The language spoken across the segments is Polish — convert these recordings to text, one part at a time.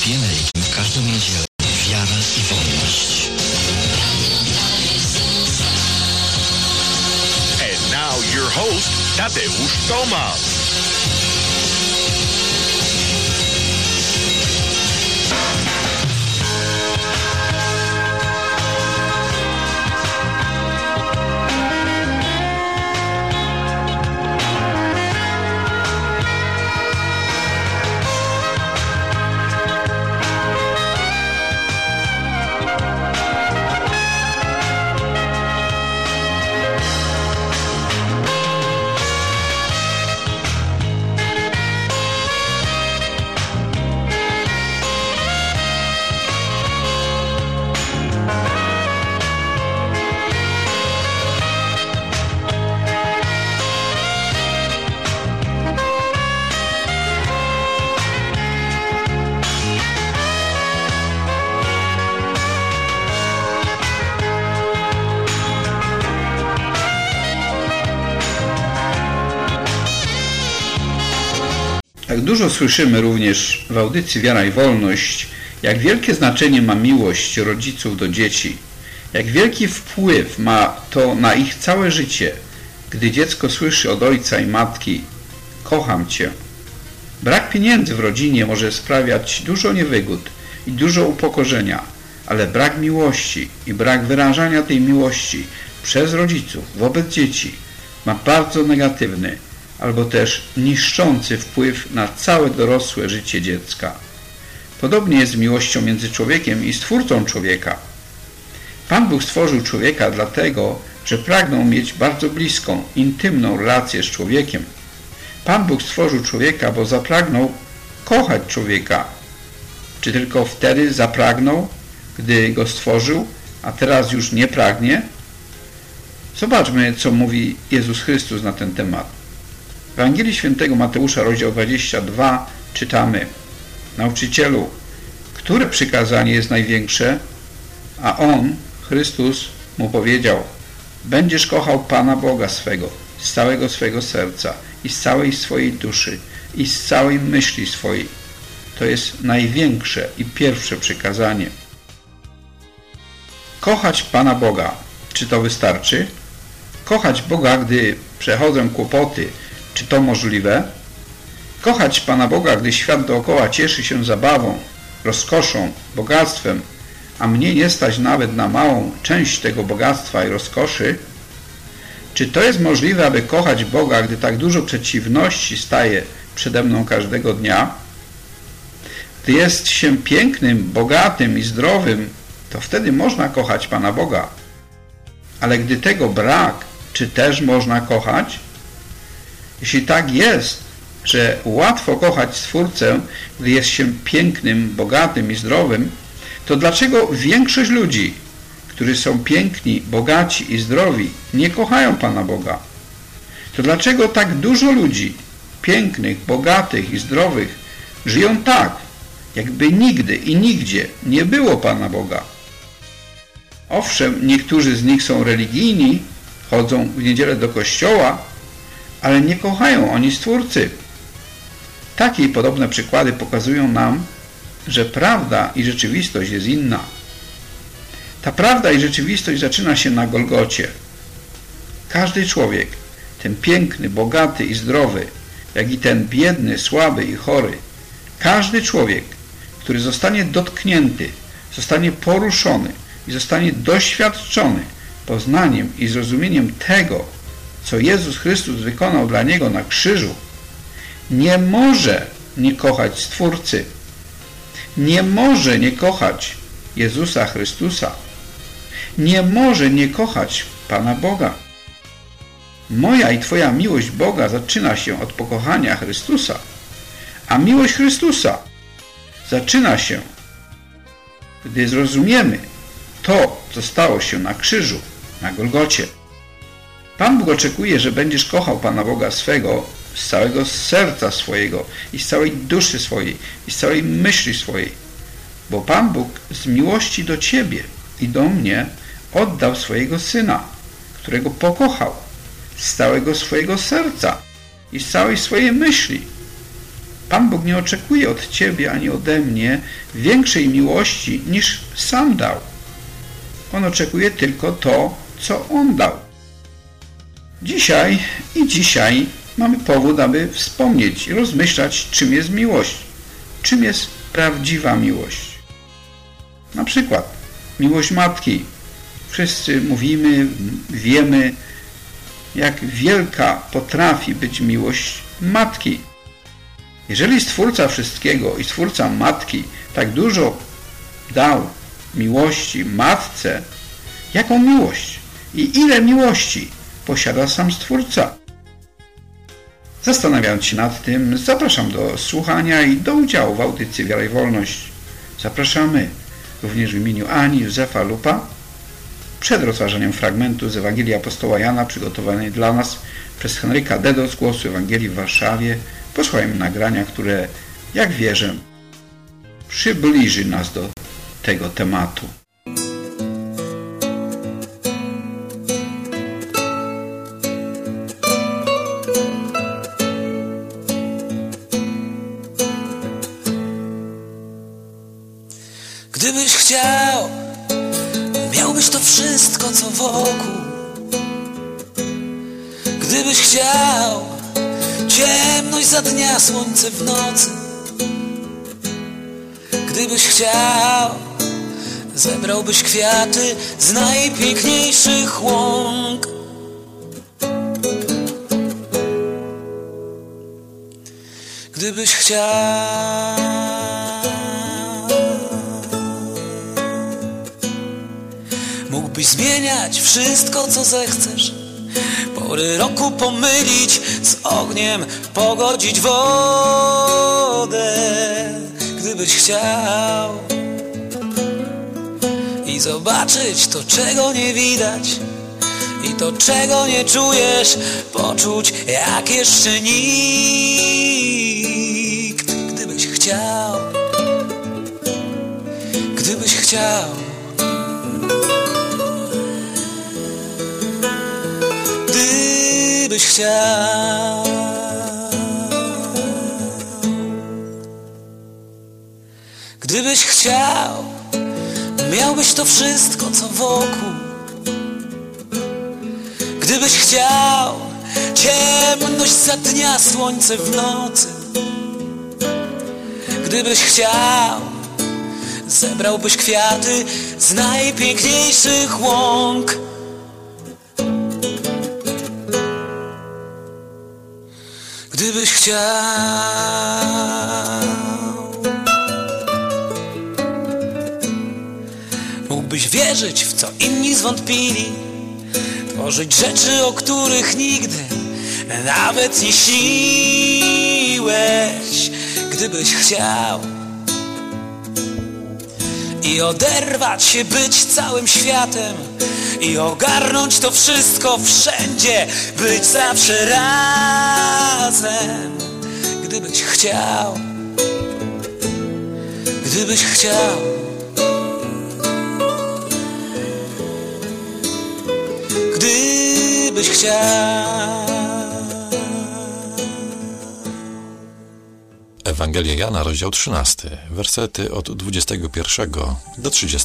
Happy American w każdą niedzielę. Wiara i wolność. And now your host, Tadeusz Tomasz. Tak dużo słyszymy również w audycji Wiara i Wolność, jak wielkie znaczenie ma miłość rodziców do dzieci, jak wielki wpływ ma to na ich całe życie, gdy dziecko słyszy od ojca i matki: kocham Cię. Brak pieniędzy w rodzinie może sprawiać dużo niewygód i dużo upokorzenia, ale brak miłości i brak wyrażania tej miłości przez rodziców wobec dzieci ma bardzo negatywny albo też niszczący wpływ na całe dorosłe życie dziecka. Podobnie jest z miłością między człowiekiem i Stwórcą człowieka. Pan Bóg stworzył człowieka dlatego, że pragnął mieć bardzo bliską, intymną relację z człowiekiem. Pan Bóg stworzył człowieka, bo zapragnął kochać człowieka. Czy tylko wtedy zapragnął, gdy go stworzył, a teraz już nie pragnie? Zobaczmy, co mówi Jezus Chrystus na ten temat. W Ewangelii Świętego Mateusza, rozdział 22, czytamy: Nauczycielu, które przykazanie jest największe? A on, Chrystus, mu powiedział: będziesz kochał Pana Boga swego z całego swego serca i z całej swojej duszy i z całej myśli swojej. To jest największe i pierwsze przykazanie. Kochać Pana Boga. Czy to wystarczy? Kochać Boga, gdy przechodzą kłopoty. Czy to możliwe? Kochać Pana Boga, gdy świat dookoła cieszy się zabawą, rozkoszą, bogactwem, a mnie nie stać nawet na małą część tego bogactwa i rozkoszy? Czy to jest możliwe, aby kochać Boga, gdy tak dużo przeciwności staje przede mną każdego dnia? Gdy jest się pięknym, bogatym i zdrowym, to wtedy można kochać Pana Boga. Ale gdy tego brak, czy też można kochać? Jeśli tak jest, że łatwo kochać Stwórcę, gdy jest się pięknym, bogatym i zdrowym, to dlaczego większość ludzi, którzy są piękni, bogaci i zdrowi, nie kochają Pana Boga? To dlaczego tak dużo ludzi, pięknych, bogatych i zdrowych, żyją tak, jakby nigdy i nigdzie nie było Pana Boga? Owszem, niektórzy z nich są religijni, chodzą w niedzielę do kościoła, ale nie kochają oni Stwórcy. Takie i podobne przykłady pokazują nam, że prawda i rzeczywistość jest inna. Ta prawda i rzeczywistość zaczyna się na Golgocie. Każdy człowiek, ten piękny, bogaty i zdrowy, jak i ten biedny, słaby i chory, każdy człowiek, który zostanie dotknięty, zostanie poruszony i zostanie doświadczony poznaniem i zrozumieniem tego, co Jezus Chrystus wykonał dla niego na krzyżu, nie może nie kochać Stwórcy. Nie może nie kochać Jezusa Chrystusa. Nie może nie kochać Pana Boga. Moja i Twoja miłość Boga zaczyna się od pokochania Chrystusa, a miłość Chrystusa zaczyna się, gdy zrozumiemy to, co stało się na krzyżu, na Golgocie. Pan Bóg oczekuje, że będziesz kochał Pana Boga swego z całego serca swojego i z całej duszy swojej i z całej myśli swojej, bo Pan Bóg z miłości do Ciebie i do mnie oddał swojego Syna, którego pokochał z całego swojego serca i z całej swojej myśli. Pan Bóg nie oczekuje od ciebie ani ode mnie większej miłości niż sam dał. On oczekuje tylko to, co On dał. Dzisiaj mamy powód, aby wspomnieć i rozmyślać, czym jest miłość, czym jest prawdziwa miłość. Na przykład miłość matki. Wszyscy mówimy, wiemy, jak wielka potrafi być miłość matki. Jeżeli Stwórca wszystkiego i Stwórca matki tak dużo dał miłości matce, jaką miłość i ile miłości posiada sam Stwórca? Zastanawiając się nad tym, zapraszam do słuchania i do udziału w audycji Wiara i Wolność. Zapraszamy również w imieniu Ani Józefa Lupa przed rozważaniem fragmentu z Ewangelii Apostoła Jana przygotowanej dla nas przez Henryka Dedo z Głosu Ewangelii w Warszawie. Posłuchajmy nagrania, które, jak wierzę, przybliży nas do tego tematu. Gdybyś chciał, miałbyś to wszystko, co wokół. Gdybyś chciał, ciemność za dnia, słońce w nocy. Gdybyś chciał, zebrałbyś kwiaty z najpiękniejszych łąk. Gdybyś chciał, mógłbyś zmieniać wszystko, co zechcesz. Pory roku pomylić z ogniem, pogodzić wodę. Gdybyś chciał i zobaczyć to, czego nie widać, i to, czego nie czujesz, poczuć jak jeszcze nikt. Gdybyś chciał, gdybyś chciał, gdybyś chciał. Gdybyś chciał, miałbyś to wszystko, co wokół. Gdybyś chciał, ciemność za dnia, słońce w nocy. Gdybyś chciał, zebrałbyś kwiaty z najpiękniejszych łąk. Gdybyś chciał, mógłbyś wierzyć w co inni zwątpili, tworzyć rzeczy, o których nigdy nawet nie śniłeś. Gdybyś chciał i oderwać się, być całym światem i ogarnąć to wszystko wszędzie, być zawsze razem. Gdybyś chciał, gdybyś chciał, gdybyś chciał. Ewangelia Jana, rozdział 13, wersety od 21 do 30.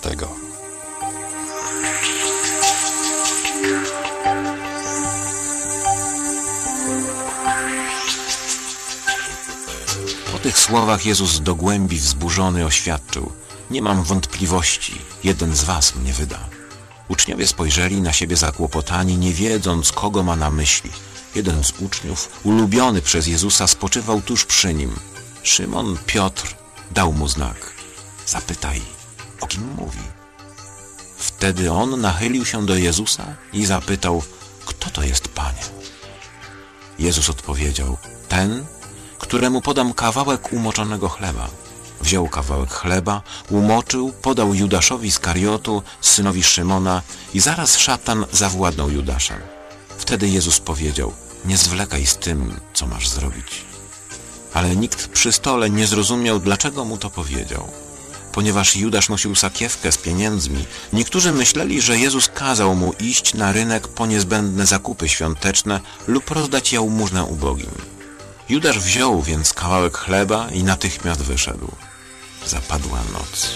Po tych słowach Jezus do głębi wzburzony oświadczył: nie mam wątpliwości, jeden z was mnie wyda. Uczniowie spojrzeli na siebie zakłopotani, nie wiedząc, kogo ma na myśli. Jeden z uczniów, ulubiony przez Jezusa, spoczywał tuż przy nim. Szymon Piotr dał mu znak: zapytaj, o kim mówi. Wtedy on nachylił się do Jezusa i zapytał: kto to jest, Panie? Jezus odpowiedział: ten, któremu podam kawałek umoczonego chleba. Wziął kawałek chleba, umoczył, podał Judaszowi Iskariotu, synowi Szymona, i zaraz szatan zawładnął Judaszem. Wtedy Jezus powiedział: nie zwlekaj z tym, co masz zrobić. Ale nikt przy stole nie zrozumiał, dlaczego mu to powiedział. Ponieważ Judasz nosił sakiewkę z pieniędzmi, niektórzy myśleli, że Jezus kazał mu iść na rynek po niezbędne zakupy świąteczne lub rozdać jałmużnę ubogim. Judasz wziął więc kawałek chleba i natychmiast wyszedł. Zapadła noc.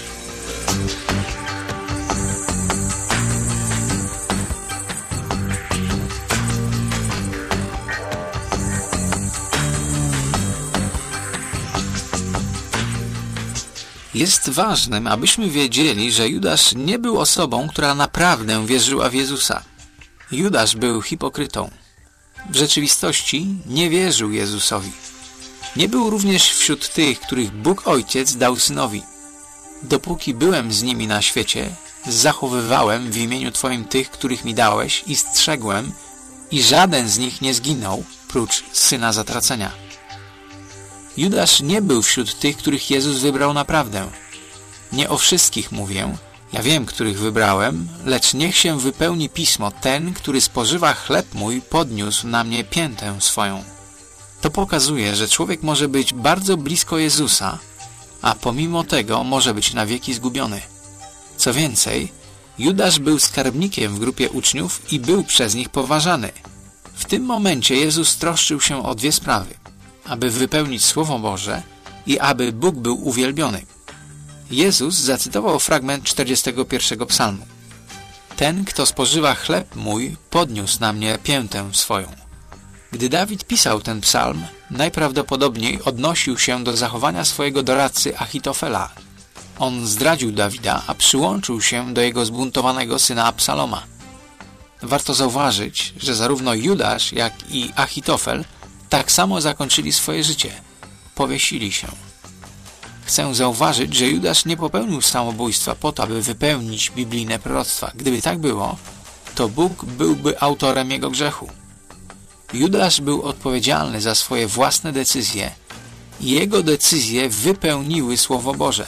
Jest ważnym, abyśmy wiedzieli, że Judasz nie był osobą, która naprawdę wierzyła w Jezusa. Judasz był hipokrytą. W rzeczywistości nie wierzył Jezusowi. Nie był również wśród tych, których Bóg Ojciec dał Synowi. Dopóki byłem z nimi na świecie, zachowywałem w imieniu Twoim tych, których mi dałeś i strzegłem, i żaden z nich nie zginął, prócz syna zatracenia. Judasz nie był wśród tych, których Jezus wybrał naprawdę. Nie o wszystkich mówię, ja wiem, których wybrałem, lecz niech się wypełni pismo, ten, który spożywa chleb mój, podniósł na mnie piętę swoją. To pokazuje, że człowiek może być bardzo blisko Jezusa, a pomimo tego może być na wieki zgubiony. Co więcej, Judasz był skarbnikiem w grupie uczniów i był przez nich poważany. W tym momencie Jezus troszczył się o dwie sprawy: aby wypełnić Słowo Boże i aby Bóg był uwielbiony. Jezus zacytował fragment 41 psalmu. Ten, kto spożywa chleb mój, podniósł na mnie piętę swoją. Gdy Dawid pisał ten psalm, najprawdopodobniej odnosił się do zachowania swojego doradcy Achitofela. On zdradził Dawida, a przyłączył się do jego zbuntowanego syna Absaloma. Warto zauważyć, że zarówno Judasz, jak i Achitofel tak samo zakończyli swoje życie. Powiesili się. Chcę zauważyć, że Judasz nie popełnił samobójstwa po to, aby wypełnić biblijne proroctwa. Gdyby tak było, to Bóg byłby autorem jego grzechu. Judasz był odpowiedzialny za swoje własne decyzje i jego decyzje wypełniły Słowo Boże.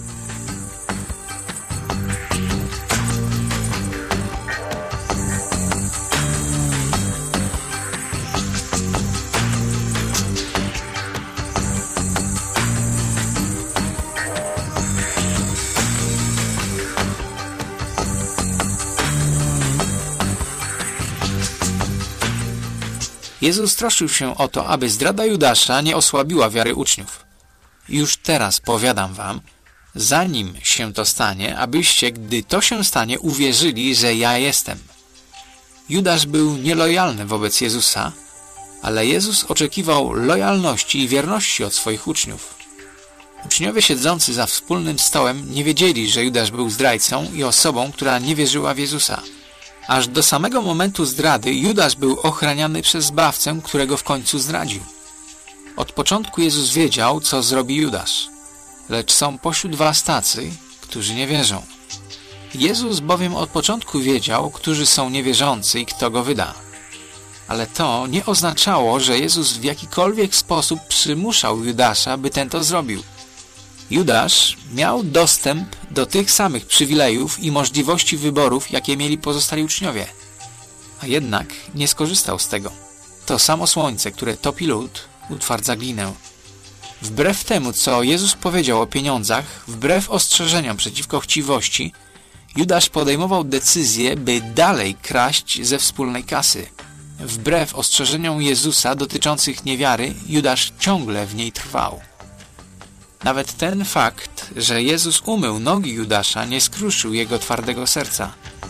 Jezus troszczył się o to, aby zdrada Judasza nie osłabiła wiary uczniów. Już teraz powiadam wam, zanim się to stanie, abyście, gdy to się stanie, uwierzyli, że ja jestem. Judasz był nielojalny wobec Jezusa, ale Jezus oczekiwał lojalności i wierności od swoich uczniów. Uczniowie siedzący za wspólnym stołem nie wiedzieli, że Judasz był zdrajcą i osobą, która nie wierzyła w Jezusa. Aż do samego momentu zdrady Judasz był ochraniany przez zbawcę, którego w końcu zdradził. Od początku Jezus wiedział, co zrobi Judasz. Lecz są pośród was tacy, którzy nie wierzą. Jezus bowiem od początku wiedział, którzy są niewierzący i kto go wyda. Ale to nie oznaczało, że Jezus w jakikolwiek sposób przymuszał Judasza, by ten to zrobił. Judasz miał dostęp do tych samych przywilejów i możliwości wyborów, jakie mieli pozostali uczniowie. A jednak nie skorzystał z tego. To samo słońce, które topi lód, utwardza glinę. Wbrew temu, co Jezus powiedział o pieniądzach, wbrew ostrzeżeniom przeciwko chciwości, Judasz podejmował decyzję, by dalej kraść ze wspólnej kasy. Wbrew ostrzeżeniom Jezusa dotyczących niewiary, Judasz ciągle w niej trwał. Nawet ten fakt, że Jezus umył nogi Judasza, nie skruszył jego twardego serca.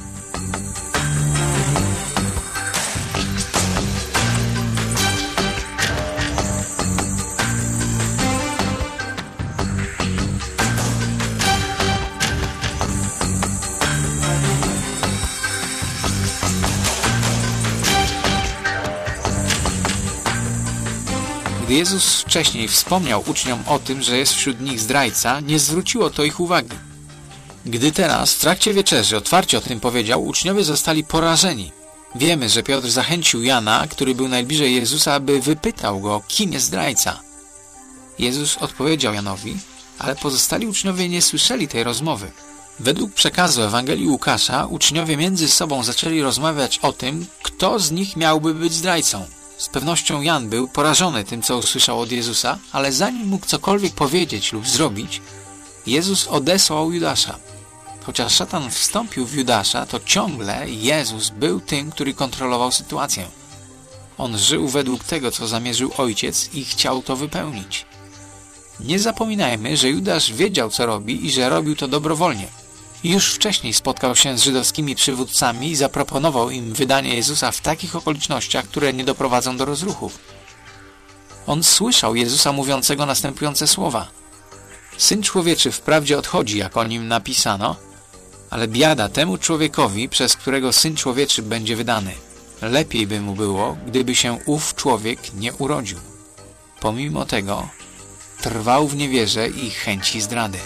Gdy Jezus wcześniej wspomniał uczniom o tym, że jest wśród nich zdrajca, nie zwróciło to ich uwagi. Gdy teraz, w trakcie wieczerzy, otwarcie o tym powiedział, uczniowie zostali porażeni. Wiemy, że Piotr zachęcił Jana, który był najbliżej Jezusa, aby wypytał go, kim jest zdrajca. Jezus odpowiedział Janowi, ale pozostali uczniowie nie słyszeli tej rozmowy. Według przekazu Ewangelii Łukasza, uczniowie między sobą zaczęli rozmawiać o tym, kto z nich miałby być zdrajcą. Z pewnością Jan był porażony tym, co usłyszał od Jezusa, ale zanim mógł cokolwiek powiedzieć lub zrobić, Jezus odesłał Judasza. Chociaż szatan wstąpił w Judasza, to ciągle Jezus był tym, który kontrolował sytuację. On żył według tego, co zamierzył Ojciec i chciał to wypełnić. Nie zapominajmy, że Judasz wiedział, co robi i że robił to dobrowolnie. Już wcześniej spotkał się z żydowskimi przywódcami i zaproponował im wydanie Jezusa w takich okolicznościach, które nie doprowadzą do rozruchów. On słyszał Jezusa mówiącego następujące słowa: Syn Człowieczy wprawdzie odchodzi, jak o nim napisano, ale biada temu człowiekowi, przez którego Syn Człowieczy będzie wydany. Lepiej by mu było, gdyby się ów człowiek nie urodził. Pomimo tego trwał w niewierze i chęci zdrady.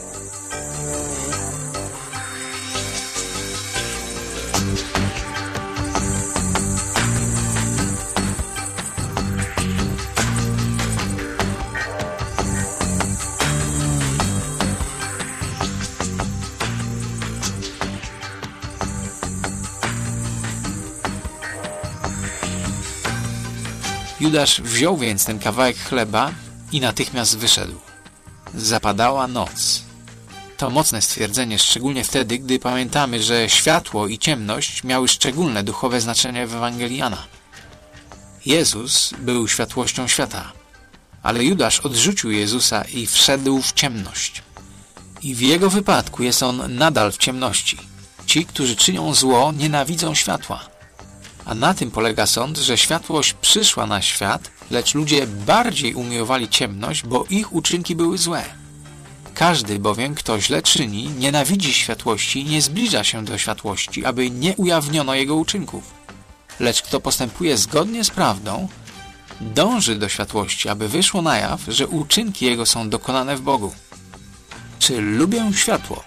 Judasz wziął więc ten kawałek chleba i natychmiast wyszedł. Zapadała noc. To mocne stwierdzenie, szczególnie wtedy, gdy pamiętamy, że światło i ciemność miały szczególne duchowe znaczenie w Ewangelii Jana. Jezus był światłością świata, ale Judasz odrzucił Jezusa i wszedł w ciemność. I w jego wypadku jest on nadal w ciemności. Ci, którzy czynią zło, nienawidzą światła. A na tym polega sąd, że światłość przyszła na świat, lecz ludzie bardziej umiłowali ciemność, bo ich uczynki były złe. Każdy bowiem, kto źle czyni, nienawidzi światłości i nie zbliża się do światłości, aby nie ujawniono jego uczynków. Lecz kto postępuje zgodnie z prawdą, dąży do światłości, aby wyszło na jaw, że uczynki jego są dokonane w Bogu. Czy lubię światło?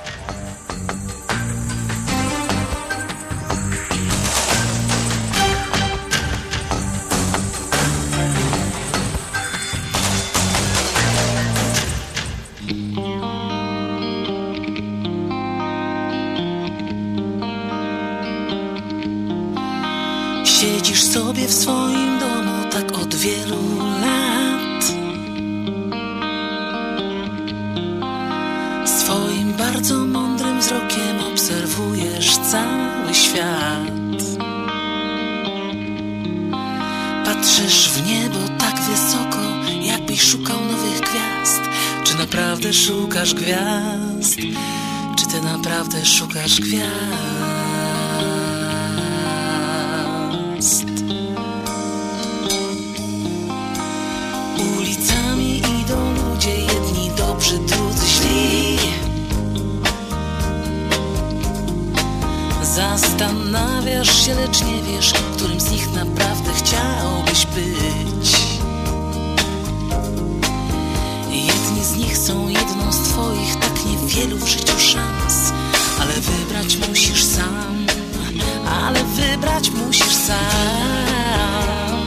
Siedzisz sobie w swoim domu tak od wielu lat. Swoim bardzo mądrym wzrokiem obserwujesz cały świat. Patrzysz w niebo tak wysoko, jakbyś szukał nowych gwiazd. Czy naprawdę szukasz gwiazd? Czy ty naprawdę szukasz gwiazd? Ulicami idą ludzie, jedni dobrzy, drudzy źli. Zastanawiasz się, lecz nie wiesz, którym z nich naprawdę chciałbyś być. Jedni z nich są jedną z twoich tak niewielu w życiu szans. Ale wybrać musisz sam. Ale wybrać musisz sam.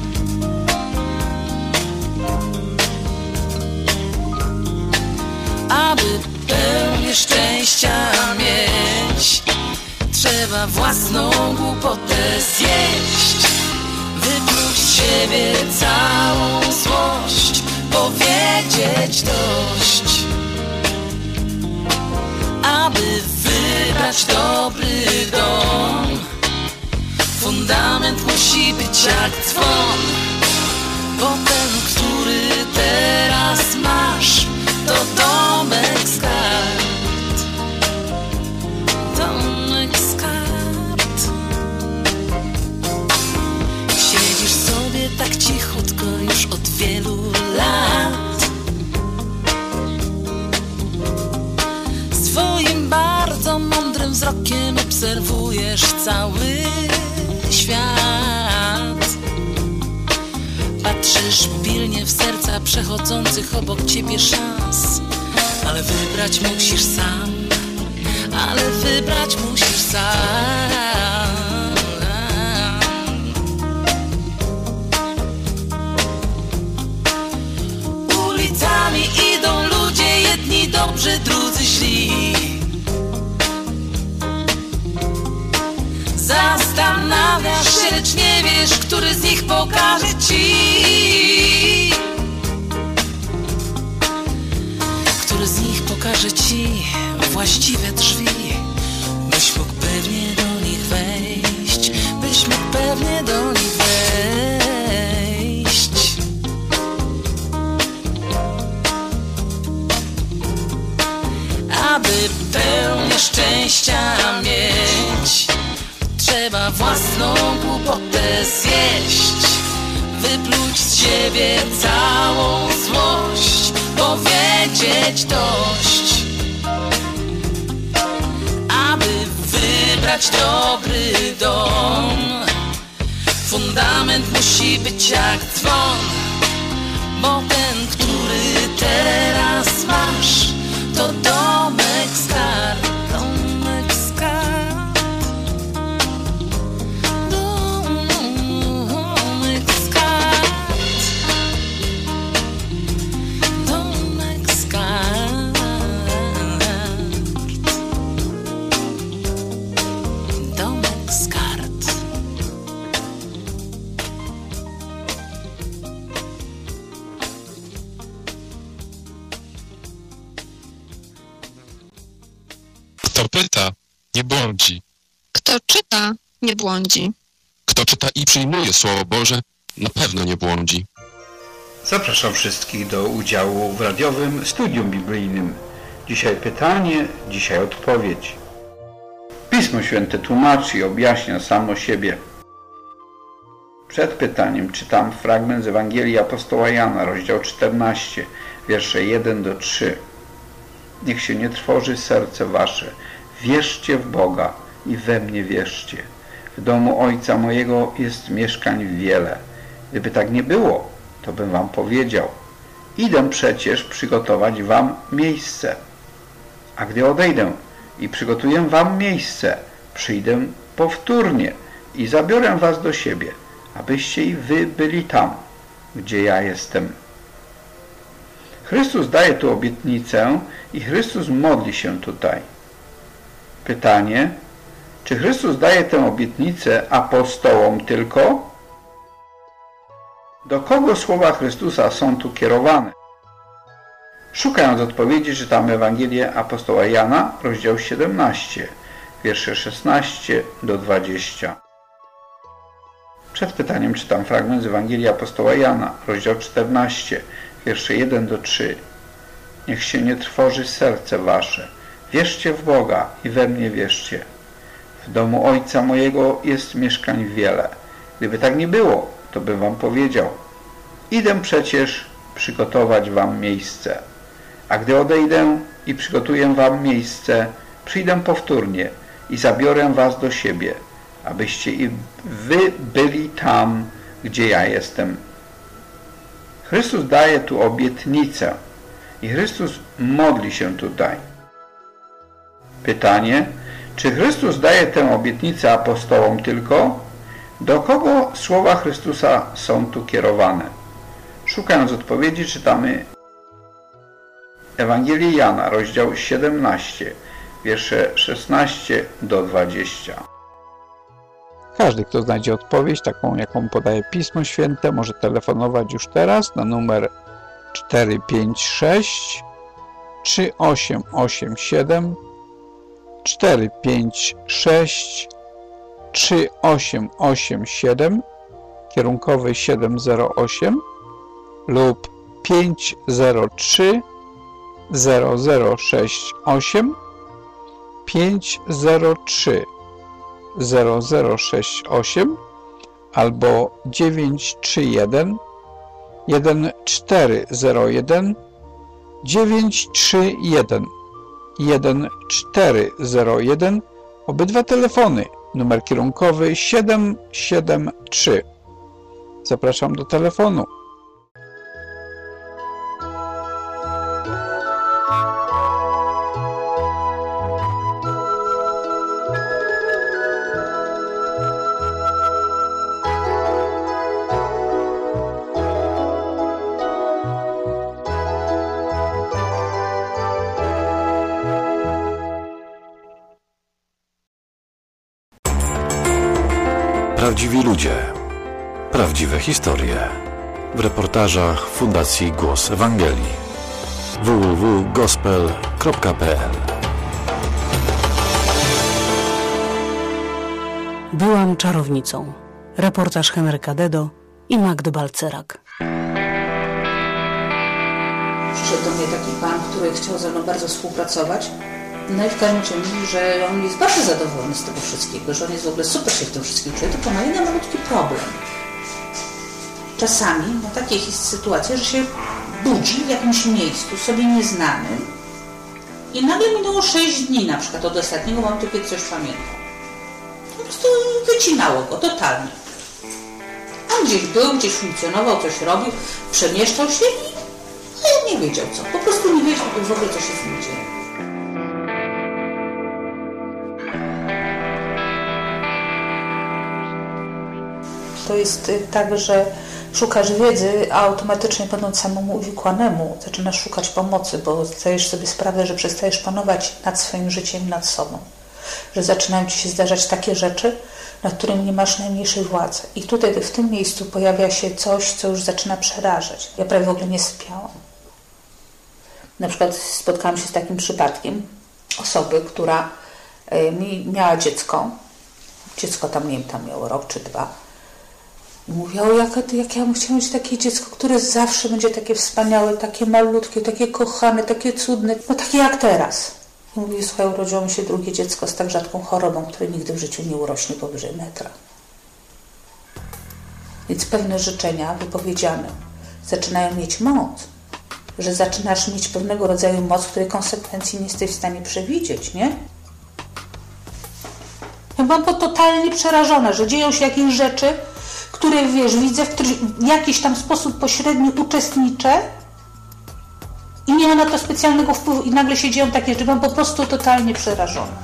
Aby pełnię szczęścia mieć, trzeba własną głupotę zjeść. Wypluć z siebie całą złość, powiedzieć dość. Aby wybrać dobry dom, fundament musi być jak dzwon. Bo ten, który teraz masz, to domek z kart. Domek z kart. Siedzisz sobie tak cichutko już od wielu lat. Swoim bardzo mądrym wzrokiem obserwujesz cały świat. Patrzysz pilnie w serca przechodzących obok ciebie szans. Ale wybrać musisz sam. Ale wybrać musisz sam. Ulicami idą ludzie, jedni dobrzy, drudzy źli. Zastanawiasz się, lecz nie wiesz, który z nich pokaże ci. Który z nich pokaże ci właściwe drzwi. Byś mógł pewnie do nich wejść. Byś mógł pewnie do nich wejść. pełnię szczęścia mieć, trzeba własną głupotę zjeść, wypluć z siebie całą złość, powiedzieć dość. Aby wybrać dobry dom, fundament musi być jak dzwon, bo ten, który teraz masz, to domek skarb. Domek skarb. Domek skarb. Domek skarb. Domek skarb. Kto pyta, nie błądzi. Kto czyta, nie błądzi. Kto czyta i przyjmuje Słowo Boże, na pewno nie błądzi. Zapraszam wszystkich do udziału w radiowym studium biblijnym. Dzisiaj pytanie, dzisiaj odpowiedź. Pismo Święte tłumaczy i objaśnia samo siebie. Przed pytaniem czytam fragment z Ewangelii apostoła Jana, rozdział 14, wiersze 1-3. Niech się nie trwoży serce wasze. Wierzcie w Boga i we mnie wierzcie. W domu Ojca mojego jest mieszkań wiele. Gdyby tak nie było, to bym wam powiedział. Idę przecież przygotować wam miejsce. A gdy odejdę i przygotuję wam miejsce, przyjdę powtórnie i zabiorę was do siebie, abyście i wy byli tam, gdzie ja jestem. Chrystus daje tu obietnicę i Chrystus modli się tutaj. Pytanie, czy Chrystus daje tę obietnicę apostołom tylko? Do kogo słowa Chrystusa są tu kierowane? Szukając odpowiedzi, czytamy Ewangelię apostoła Jana, rozdział 17, wiersze 16-20. Przed pytaniem czytam fragment z Ewangelii apostoła Jana, rozdział 14, wiersze 1-3. Niech się nie trwoży serce wasze. Wierzcie w Boga i we mnie wierzcie. W domu Ojca mojego jest mieszkań wiele. Gdyby tak nie było, to bym wam powiedział. Idę przecież przygotować wam miejsce. A gdy odejdę i przygotuję wam miejsce, przyjdę powtórnie i zabiorę was do siebie, abyście i wy byli tam, gdzie ja jestem. Chrystus daje tu obietnicę i Chrystus modli się tutaj. Pytanie, czy Chrystus daje tę obietnicę apostołom tylko? Do kogo słowa Chrystusa są tu kierowane? Szukając odpowiedzi, czytamy Ewangelię Jana, rozdział 17, wiersze 16-20. Każdy, kto znajdzie odpowiedź, taką jaką podaje Pismo Święte, może telefonować już teraz na numer 456 3887 456 3887, kierunkowy 708 lub 503 0068 503 0068 albo 931 1401 931 1401, obydwa telefony, numer kierunkowy 773. Zapraszam do telefonu. Prawdziwi ludzie, prawdziwe historie. W reportażach Fundacji Głos Ewangelii. www.gospel.pl. Byłam czarownicą. Reportaż Henryka Dedo i Magdy Balcerak. Przyszedł do mnie taki pan, który chciał ze mną bardzo współpracować. No i w każdym razie mówi, że on jest bardzo zadowolony z tego wszystkiego, że on jest w ogóle super się w tym wszystkim czuje, tylko ma jeden malutki problem. Czasami ma takie sytuacje, że się budzi w jakimś miejscu sobie nieznanym i nagle minęło 6 dni na przykład od ostatniego momentu, kiedy coś pamiętał. Po prostu wycinało go totalnie. On gdzieś był, gdzieś funkcjonował, coś robił, przemieszczał się i nie wiedział co. Po prostu nie wiedział w ogóle, co się z nim dzieje. To jest tak, że szukasz wiedzy, a automatycznie będąc samemu uwikłanemu zaczynasz szukać pomocy, bo zdajesz sobie sprawę, że przestajesz panować nad swoim życiem, nad sobą. Że zaczynają ci się zdarzać takie rzeczy, nad którymi nie masz najmniejszej władzy. I tutaj w tym miejscu pojawia się coś, co już zaczyna przerażać. Ja prawie w ogóle nie sypiałam. Na przykład spotkałam się z takim przypadkiem osoby, która miała dziecko. Dziecko tam, nie wiem, tam miało rok czy 2. I mówiła, jak ja bym chciała mieć takie dziecko, które zawsze będzie takie wspaniałe, takie malutkie, takie kochane, takie cudne, no takie jak teraz. I mówi, słuchaj, urodziło mi się drugie dziecko z tak rzadką chorobą, które nigdy w życiu nie urośnie powyżej metra. Więc pewne życzenia wypowiedziane zaczynają mieć moc, że zaczynasz mieć pewnego rodzaju moc, której konsekwencji nie jesteś w stanie przewidzieć, nie? Ja byłam totalnie przerażona, że dzieją się jakieś rzeczy, które, wiesz, widzę, w których w jakiś tam sposób pośrednio uczestniczę i nie ma na to specjalnego wpływu i nagle się dzieją takie rzeczy, byłam po prostu totalnie przerażona.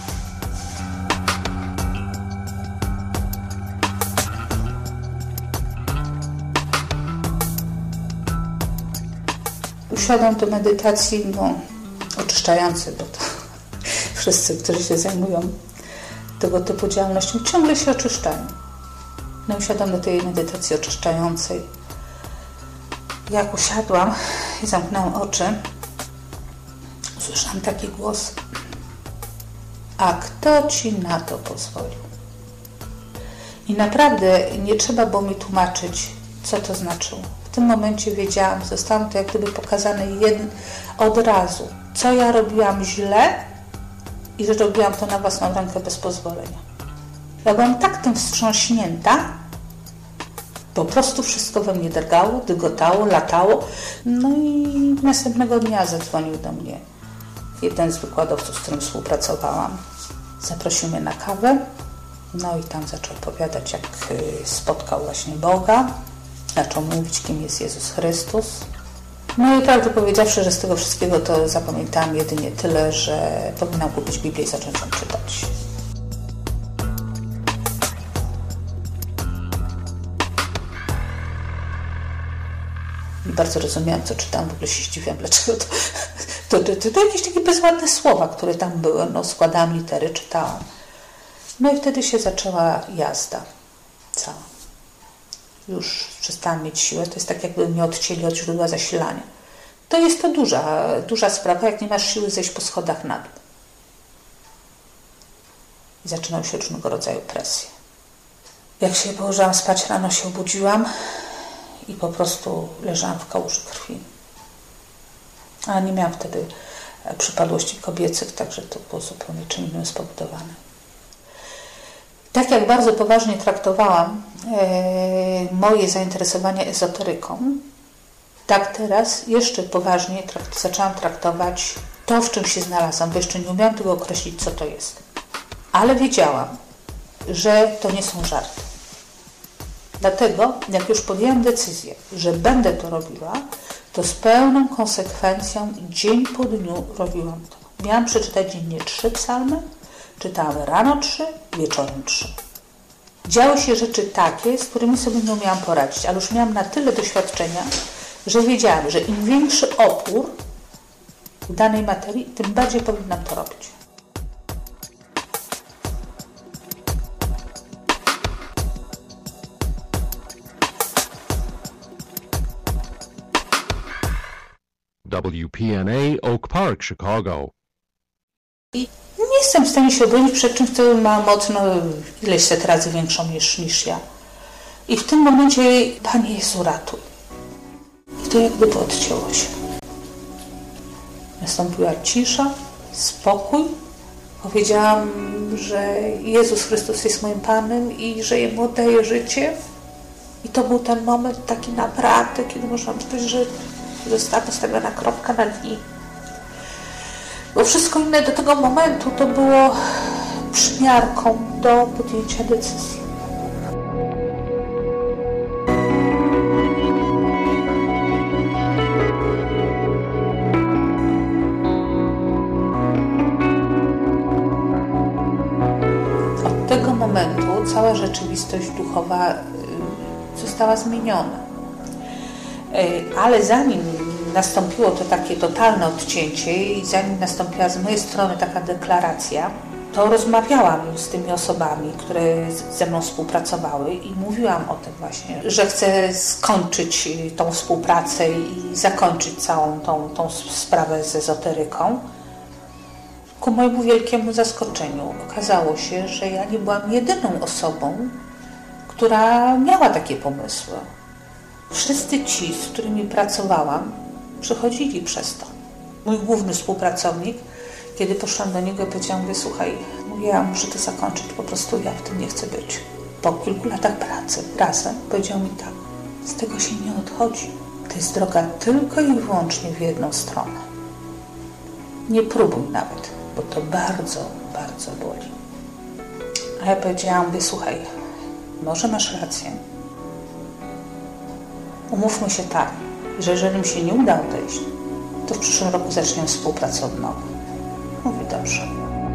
Usiadłam do medytacji, oczyszczającej, bo to wszyscy, którzy się zajmują tego typu działalnością, ciągle się oczyszczają. No usiadłam do tej medytacji oczyszczającej. Jak usiadłam i zamknęłam oczy, usłyszałam taki głos: a kto ci na to pozwolił? I naprawdę nie trzeba było mi tłumaczyć, co to znaczyło. W tym momencie wiedziałam, zostałam to jak gdyby pokazane od razu, co ja robiłam źle i że robiłam to na własną rękę bez pozwolenia. Ja byłam tak tym wstrząśnięta, po prostu wszystko we mnie drgało, dygotało, latało. No i następnego dnia zadzwonił do mnie jeden z wykładowców, z którym współpracowałam. Zaprosił mnie na kawę, no i tam zaczął opowiadać, jak spotkał właśnie Boga. Zaczął mówić, kim jest Jezus Chrystus. No i prawdę powiedziawszy, że z tego wszystkiego to zapamiętałam jedynie tyle, że powinnam kupić Biblię i zacząć ją czytać. I bardzo rozumiałam, co czytałam, w ogóle się zdziwiłam, dlaczego to jakieś takie bezładne słowa, które tam były. No, składałam litery, czytałam. No i wtedy się zaczęła jazda cała. Już przestałam mieć siłę, to jest tak, jakby mnie odcięli od źródła zasilania. To jest to duża sprawa, jak nie masz siły zejść po schodach na dół. I zaczynały się różnego rodzaju presje. Jak się położyłam spać, rano się obudziłam i po prostu leżałam w kałuży krwi. A nie miałam wtedy przypadłości kobiecych, także to było zupełnie czym innym spowodowane. Tak jak bardzo poważnie traktowałam moje zainteresowanie ezoteryką, tak teraz jeszcze poważniej zaczęłam traktować to, w czym się znalazłam, bo jeszcze nie umiałam tego określić, co to jest. Ale wiedziałam, że to nie są żarty. Dlatego, jak już podjęłam decyzję, że będę to robiła, to z pełną konsekwencją dzień po dniu robiłam to. Miałam przeczytać dziennie 3 psalmy, czytałam rano 3, wieczorem 3. Działy się rzeczy takie, z którymi sobie nie umiałam poradzić, ale już miałam na tyle doświadczenia, że wiedziałam, że im większy opór w danej materii, tym bardziej powinnam to robić. WPNA Oak Park, Chicago. I nie jestem w stanie się obronić przed czymś, co ma moc ileś set razy większą niż ja. I w tym momencie, Panie Jezu, ratuj. I to jak gdyby odcięło się. Nastąpiła cisza, spokój. Powiedziałam, że Jezus Chrystus jest moim Panem i że Jemu oddaję życie. I to był ten moment taki naprawdę, kiedy można powiedzieć, że została postawiona kropka nad i. Bo wszystko inne do tego momentu to było przymiarką do podjęcia decyzji. Od tego momentu cała rzeczywistość duchowa została zmieniona. Ale zanim nastąpiło to takie totalne odcięcie i zanim nastąpiła z mojej strony taka deklaracja, to rozmawiałam z tymi osobami, które ze mną współpracowały i mówiłam o tym właśnie, że chcę skończyć tą współpracę i zakończyć całą tą sprawę z ezoteryką. Ku mojemu wielkiemu zaskoczeniu okazało się, że ja nie byłam jedyną osobą, która miała takie pomysły. Wszyscy ci, z którymi pracowałam, przechodzili przez to. Mój główny współpracownik, kiedy poszłam do niego i powiedziałam, mówię, słuchaj, ja muszę to zakończyć, po prostu ja w tym nie chcę być. Po kilku latach pracy razem powiedział mi tak, z tego się nie odchodzi. To jest droga tylko i wyłącznie w jedną stronę. Nie próbuj nawet, bo to bardzo, bardzo boli. A ja powiedziałam, mówię, słuchaj, może masz rację. Umówmy się tak, że jeżeli mi się nie uda odejść, to w przyszłym roku zaczniemy współpracę od nowa. Mówi, dobrze.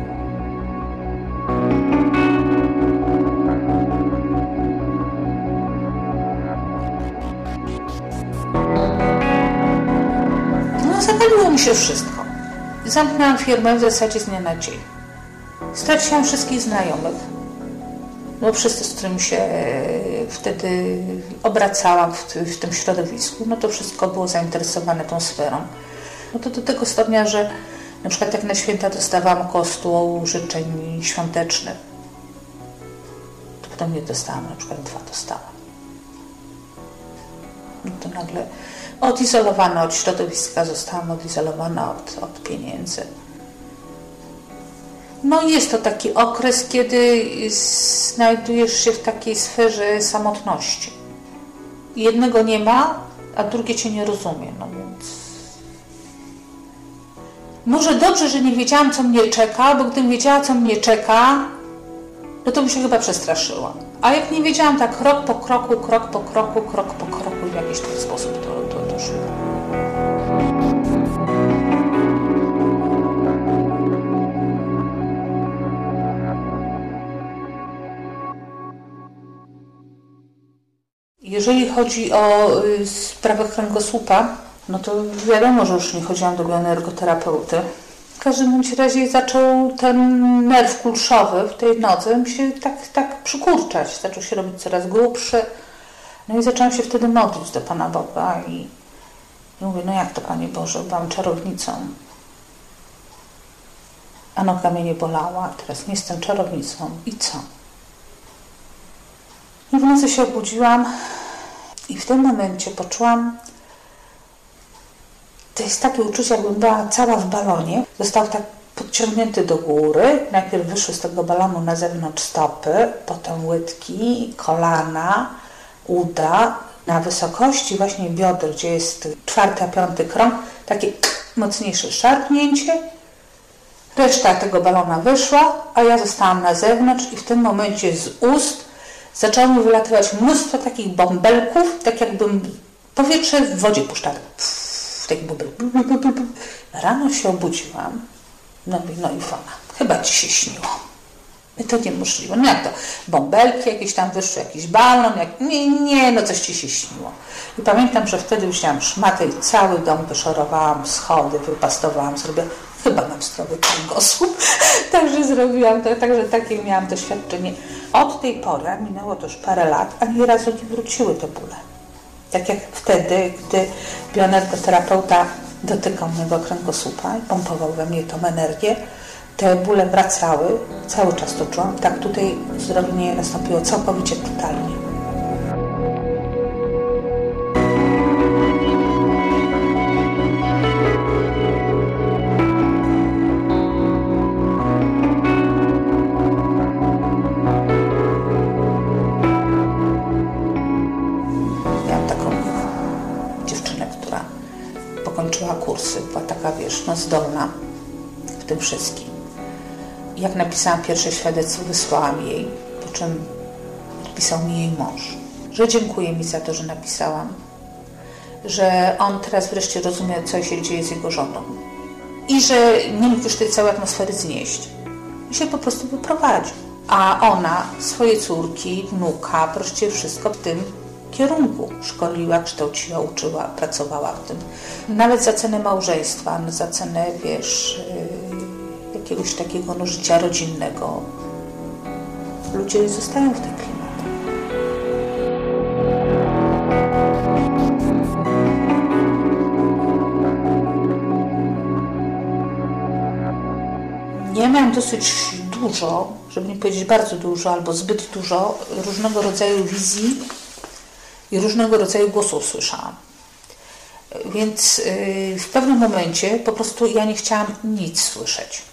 No, zawaliło mi się wszystko. Zamknęłam firmę w zasadzie z dnia na dzień. Straciłam wszystkich znajomych. No wszyscy, z którymi się wtedy obracałam w tym środowisku, no to wszystko było zainteresowane tą sferą. No to do tego stopnia, że na przykład jak na święta dostawałam około 100 życzeń świątecznych, to potem nie dostałam, na przykład 2 dostałam. No to nagle odizolowana od środowiska, zostałam odizolowana od pieniędzy. No jest to taki okres, kiedy znajdujesz się w takiej sferze samotności. Jednego nie ma, a drugie cię nie rozumie, no więc... Może dobrze, że nie wiedziałam, co mnie czeka, bo gdybym wiedziała, co mnie czeka, no to bym się chyba przestraszyła. A jak nie wiedziałam, tak krok po kroku i w jakiś ten sposób to szło. Jeżeli chodzi o sprawę kręgosłupa, no to wiadomo, że już nie chodziłam do bioenergoterapeuty. W każdym bądź razie zaczął ten nerw kulszowy w tej nodze mi się tak przykurczać. Zaczął się robić coraz grubszy. No i zaczęłam się wtedy modlić do Pana Boga i mówię, no jak to, Panie Boże, byłam czarownicą. A noga mnie nie bolała, teraz nie jestem czarownicą. I co? I w nocy się obudziłam i w tym momencie poczułam, to jest takie uczucie, jakbym była cała w balonie. Został tak podciągnięty do góry. Najpierw wyszły z tego balonu na zewnątrz stopy, potem łydki, kolana, uda. Na wysokości właśnie bioder, gdzie jest 4. a 5. krąg, takie mocniejsze szarpnięcie. Reszta tego balona wyszła, a ja zostałam na zewnątrz i w tym momencie z ust zaczęło mi wylatywać mnóstwo takich bąbelków, tak jakbym powietrze w wodzie puszczała. Taki bąbel. Rano się obudziłam. No i fana. Chyba ci się śniło. I to niemożliwe. No jak to? Bąbelki jakieś tam wyszły, jakiś balon. Nie, no coś ci się śniło. I pamiętam, że wtedy wzięłam szmatę i cały dom wyszorowałam, schody wypastowałam, zrobiłam. Chyba mam zdrowy kręgosłup. Także zrobiłam to. Także takie miałam doświadczenie. Od tej pory, minęło to już parę lat, ani razu nie wróciły te bóle. Tak jak wtedy, gdy bioenergoterapeuta dotykał mojego kręgosłupa i pompował we mnie tą energię, te bóle wracały, cały czas to czułam. Tak tutaj uzdrowienie nastąpiło całkowicie totalnie. strasznie zdolna w tym wszystkim. Jak napisałam pierwsze świadectwo, wysłałam jej, po czym odpisał mi jej mąż, że dziękuję mi za to, że napisałam, że on teraz wreszcie rozumie, co się dzieje z jego żoną i że nie mógł już tej całej atmosfery znieść i się po prostu wyprowadził. A ona swoje córki, wnuka, wreszcie wszystko w tym kierunku szkoliła, kształciła, uczyła, pracowała w tym. Nawet za cenę małżeństwa, za cenę, jakiegoś takiego życia rodzinnego. Ludzie zostają w tych klimatach. Ja miałam dosyć dużo, żeby nie powiedzieć bardzo dużo, albo zbyt dużo różnego rodzaju wizji i różnego rodzaju głosów słyszałam. Więc w pewnym momencie po prostu ja nie chciałam nic słyszeć.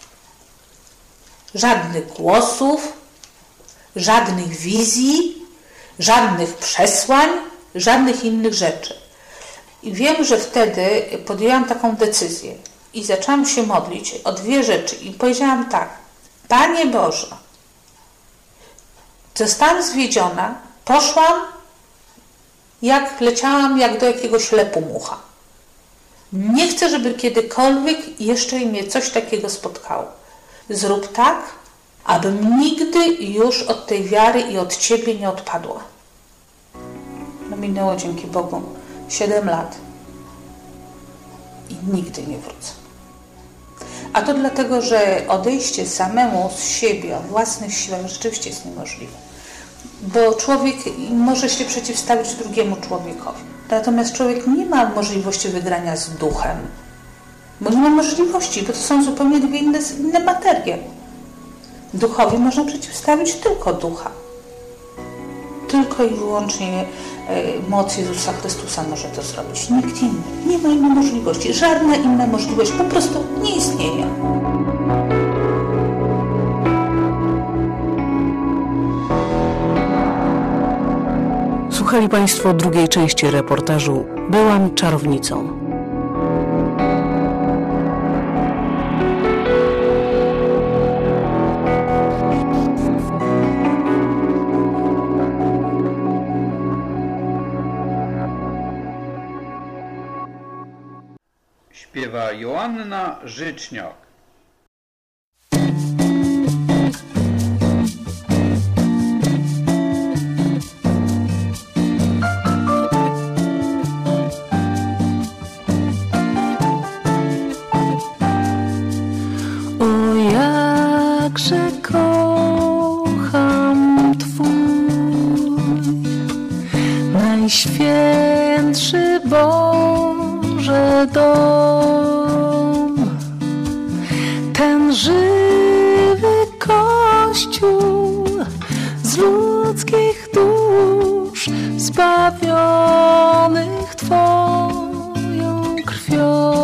Żadnych głosów, żadnych wizji, żadnych przesłań, żadnych innych rzeczy. I wiem, że wtedy podjęłam taką decyzję i zaczęłam się modlić o dwie rzeczy i powiedziałam tak: Panie Boże, zostałam zwiedziona, poszłam, leciałam jak do jakiegoś lepu mucha. Nie chcę, żeby kiedykolwiek jeszcze mnie coś takiego spotkało. Zrób tak, abym nigdy już od tej wiary i od Ciebie nie odpadła. No minęło, dzięki Bogu, 7 lat i nigdy nie wrócę. A to dlatego, że odejście samemu z siebie, o własnych siłach rzeczywiście jest niemożliwe. Bo człowiek może się przeciwstawić drugiemu człowiekowi. Natomiast człowiek nie ma możliwości wygrania z duchem. Bo nie ma możliwości, bo to są zupełnie dwie inne materie. Duchowi można przeciwstawić tylko ducha. Tylko i wyłącznie moc Jezusa Chrystusa może to zrobić. Nikt inny. Nie ma innej możliwości. Żadna inna możliwość po prostu nie istnieje. Słuchali Państwo drugiej części reportażu Byłam czarownicą. Śpiewa Joanna Życzniak. O jakże kocham Twój najświętszy Boże dom, ten żywy Kościół z ludzkich dusz zbawionych Twoją krwią.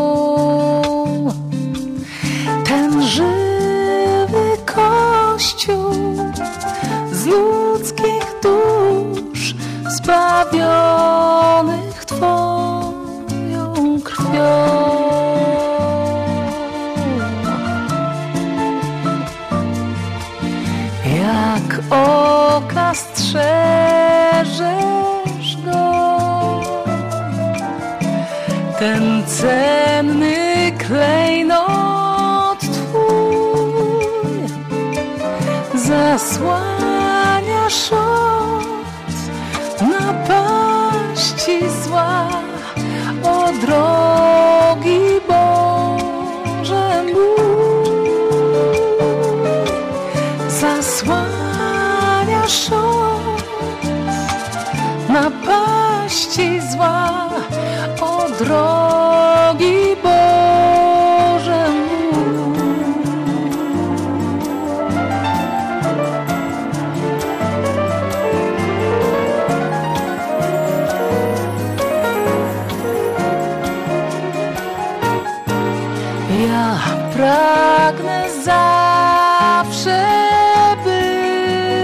Ten żywy Kościół z ludzkich dusz zbawionych Twoją krwią. Jak oka strzeżesz go, ten cenny klejnot Twój, zasłaniasz od napaści zła, o drogi Boże mój, zasłaniasz od napaści zła, o drogi Boże mój. Ja pragnę zawsze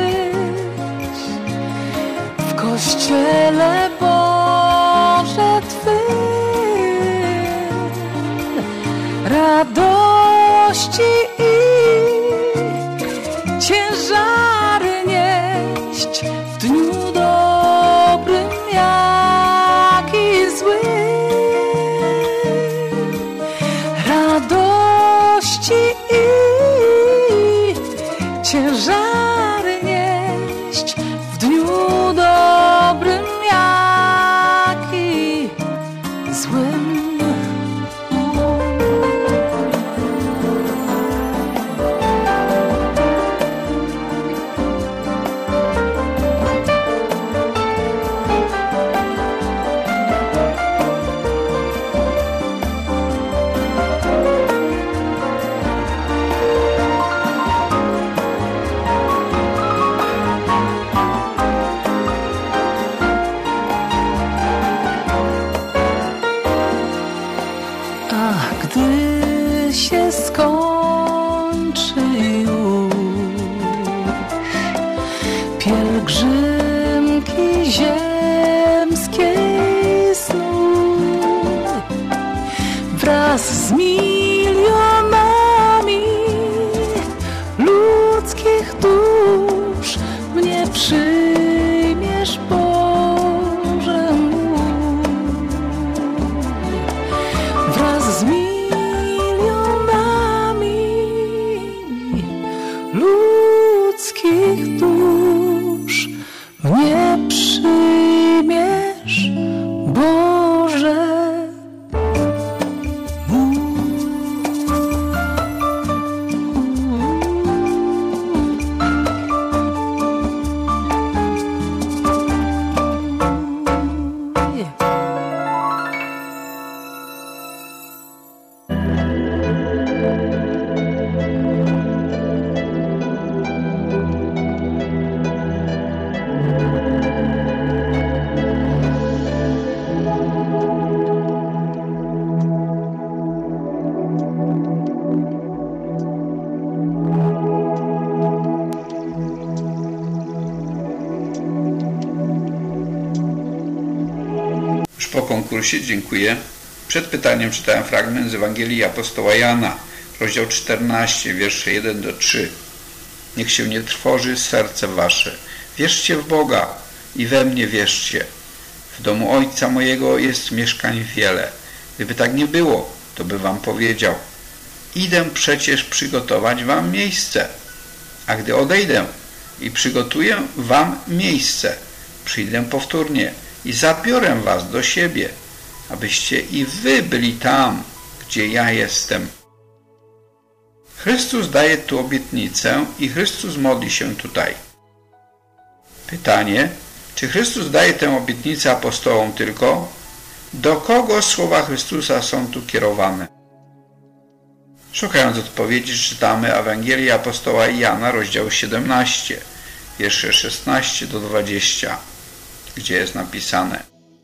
być w Kościele Boże radości i ciężary nieść w dniu dobrym, jak i złym. Radości i ciężary nieść w dniu dobrym, jak i złym. Gdy się skończy już pielgrzymki ziemskiej snu, wraz z milionami ludzkich dusz mnie przyjmiesz, Boże mój. Wraz z milionami ludzkich dusz mnie przyjmiesz, Boże mój. Już po konkursie, dziękuję. Przed pytaniem czytałem fragment z Ewangelii apostoła Jana, rozdział 14, wiersze 1-3. Niech się nie trwoży serce wasze. Wierzcie w Boga i we mnie wierzcie. W domu Ojca mojego jest mieszkań wiele. Gdyby tak nie było, to by wam powiedział. Idę przecież przygotować wam miejsce. A gdy odejdę i przygotuję wam miejsce, przyjdę powtórnie i zabiorę was do siebie, abyście i wy byli tam, gdzie ja jestem. Chrystus daje tu obietnicę i Chrystus modli się tutaj. Pytanie, czy Chrystus daje tę obietnicę apostołom tylko? Do kogo słowa Chrystusa są tu kierowane? Szukając odpowiedzi, czytamy Ewangelię apostoła Jana, rozdział 17, wiersze 16-20, gdzie jest napisane: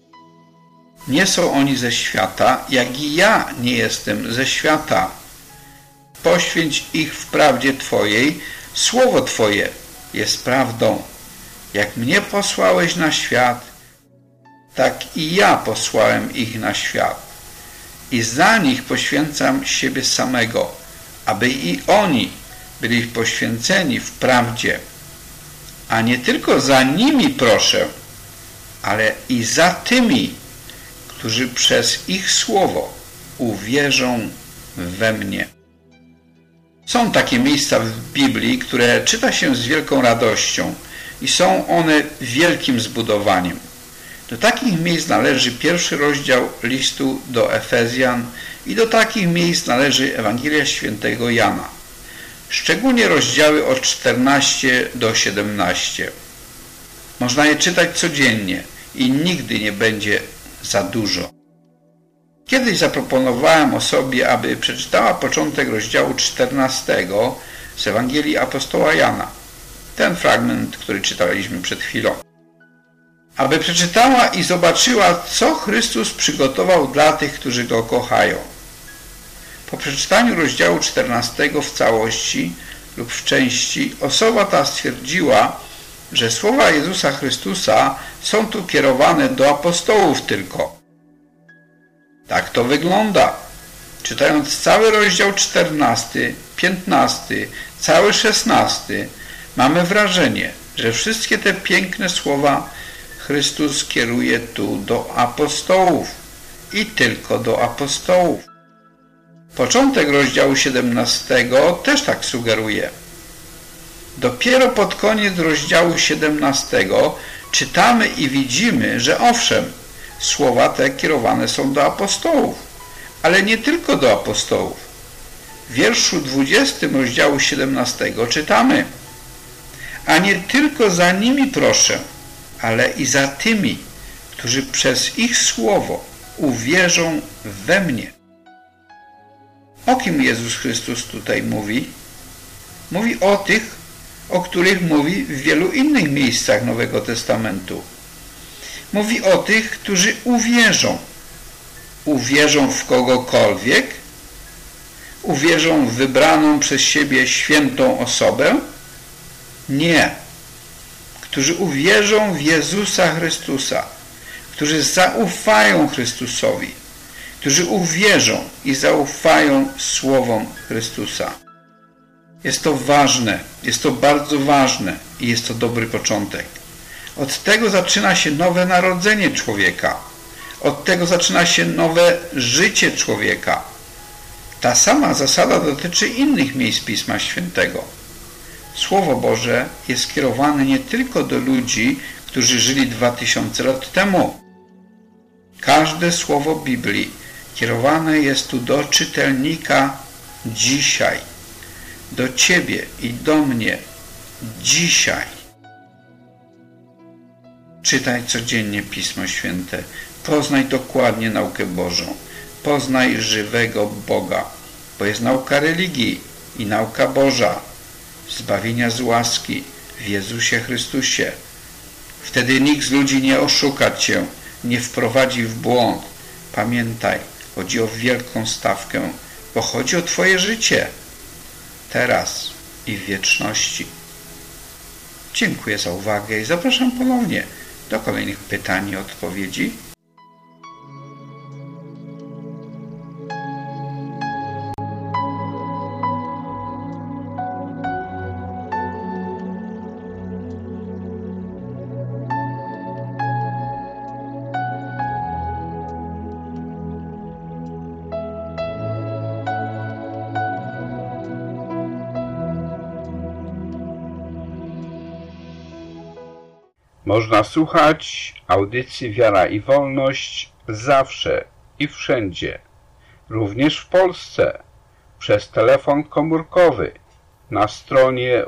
Nie są oni ze świata, jak i ja nie jestem ze świata. Poświęć ich w prawdzie Twojej, słowo Twoje jest prawdą. Jak mnie posłałeś na świat, tak i ja posłałem ich na świat. I za nich poświęcam siebie samego, aby i oni byli poświęceni w prawdzie. A nie tylko za nimi proszę, ale i za tymi, którzy przez ich słowo uwierzą we mnie. Są takie miejsca w Biblii, które czyta się z wielką radością i są one wielkim zbudowaniem. Do takich miejsc należy pierwszy rozdział listu do Efezjan i do takich miejsc należy Ewangelia świętego Jana. Szczególnie rozdziały od 14 do 17. Można je czytać codziennie i nigdy nie będzie za dużo. Kiedyś zaproponowałem osobie, aby przeczytała początek rozdziału 14 z Ewangelii apostoła Jana. Ten fragment, który czytaliśmy przed chwilą. Aby przeczytała i zobaczyła, co Chrystus przygotował dla tych, którzy Go kochają. Po przeczytaniu rozdziału 14 w całości lub w części osoba ta stwierdziła, że słowa Jezusa Chrystusa są tu kierowane do apostołów tylko. Tak to wygląda. czytając cały rozdział 14, 15, cały 16, mamy wrażenie, że wszystkie te piękne słowa Chrystus kieruje tu do apostołów i tylko do apostołów. Początek rozdziału 17 też tak sugeruje. Dopiero pod koniec rozdziału 17 czytamy i widzimy, że owszem, słowa te kierowane są do apostołów, ale nie tylko do apostołów. W wierszu 20 rozdziału 17 czytamy: a nie tylko za nimi proszę, ale i za tymi, którzy przez ich słowo uwierzą we mnie. O kim Jezus Chrystus tutaj mówi? Mówi o tych, o których mówi w wielu innych miejscach Nowego Testamentu. Mówi o tych, którzy uwierzą. Uwierzą w kogokolwiek? Uwierzą w wybraną przez siebie świętą osobę? Nie. Którzy uwierzą w Jezusa Chrystusa, którzy zaufają Chrystusowi, którzy uwierzą i zaufają słowom Chrystusa. Jest to ważne, jest to bardzo ważne i jest to dobry początek. Od tego zaczyna się nowe narodzenie człowieka. Od tego zaczyna się nowe życie człowieka. Ta sama zasada dotyczy innych miejsc Pisma Świętego. Słowo Boże jest skierowane nie tylko do ludzi, którzy żyli 2000 lat temu. Każde słowo Biblii kierowane jest tu do czytelnika dzisiaj. Do Ciebie i do mnie dzisiaj. Czytaj codziennie Pismo Święte. Poznaj dokładnie naukę Bożą. Poznaj żywego Boga, bo jest nauka religii i nauka Boża, zbawienia z łaski w Jezusie Chrystusie. Wtedy nikt z ludzi nie oszuka Cię, nie wprowadzi w błąd. Pamiętaj, chodzi o wielką stawkę, bo chodzi o Twoje życie, teraz i w wieczności. Dziękuję za uwagę i zapraszam ponownie do kolejnych pytań i odpowiedzi. Można słuchać audycji Wiara i Wolność zawsze i wszędzie, również w Polsce, przez telefon komórkowy na stronie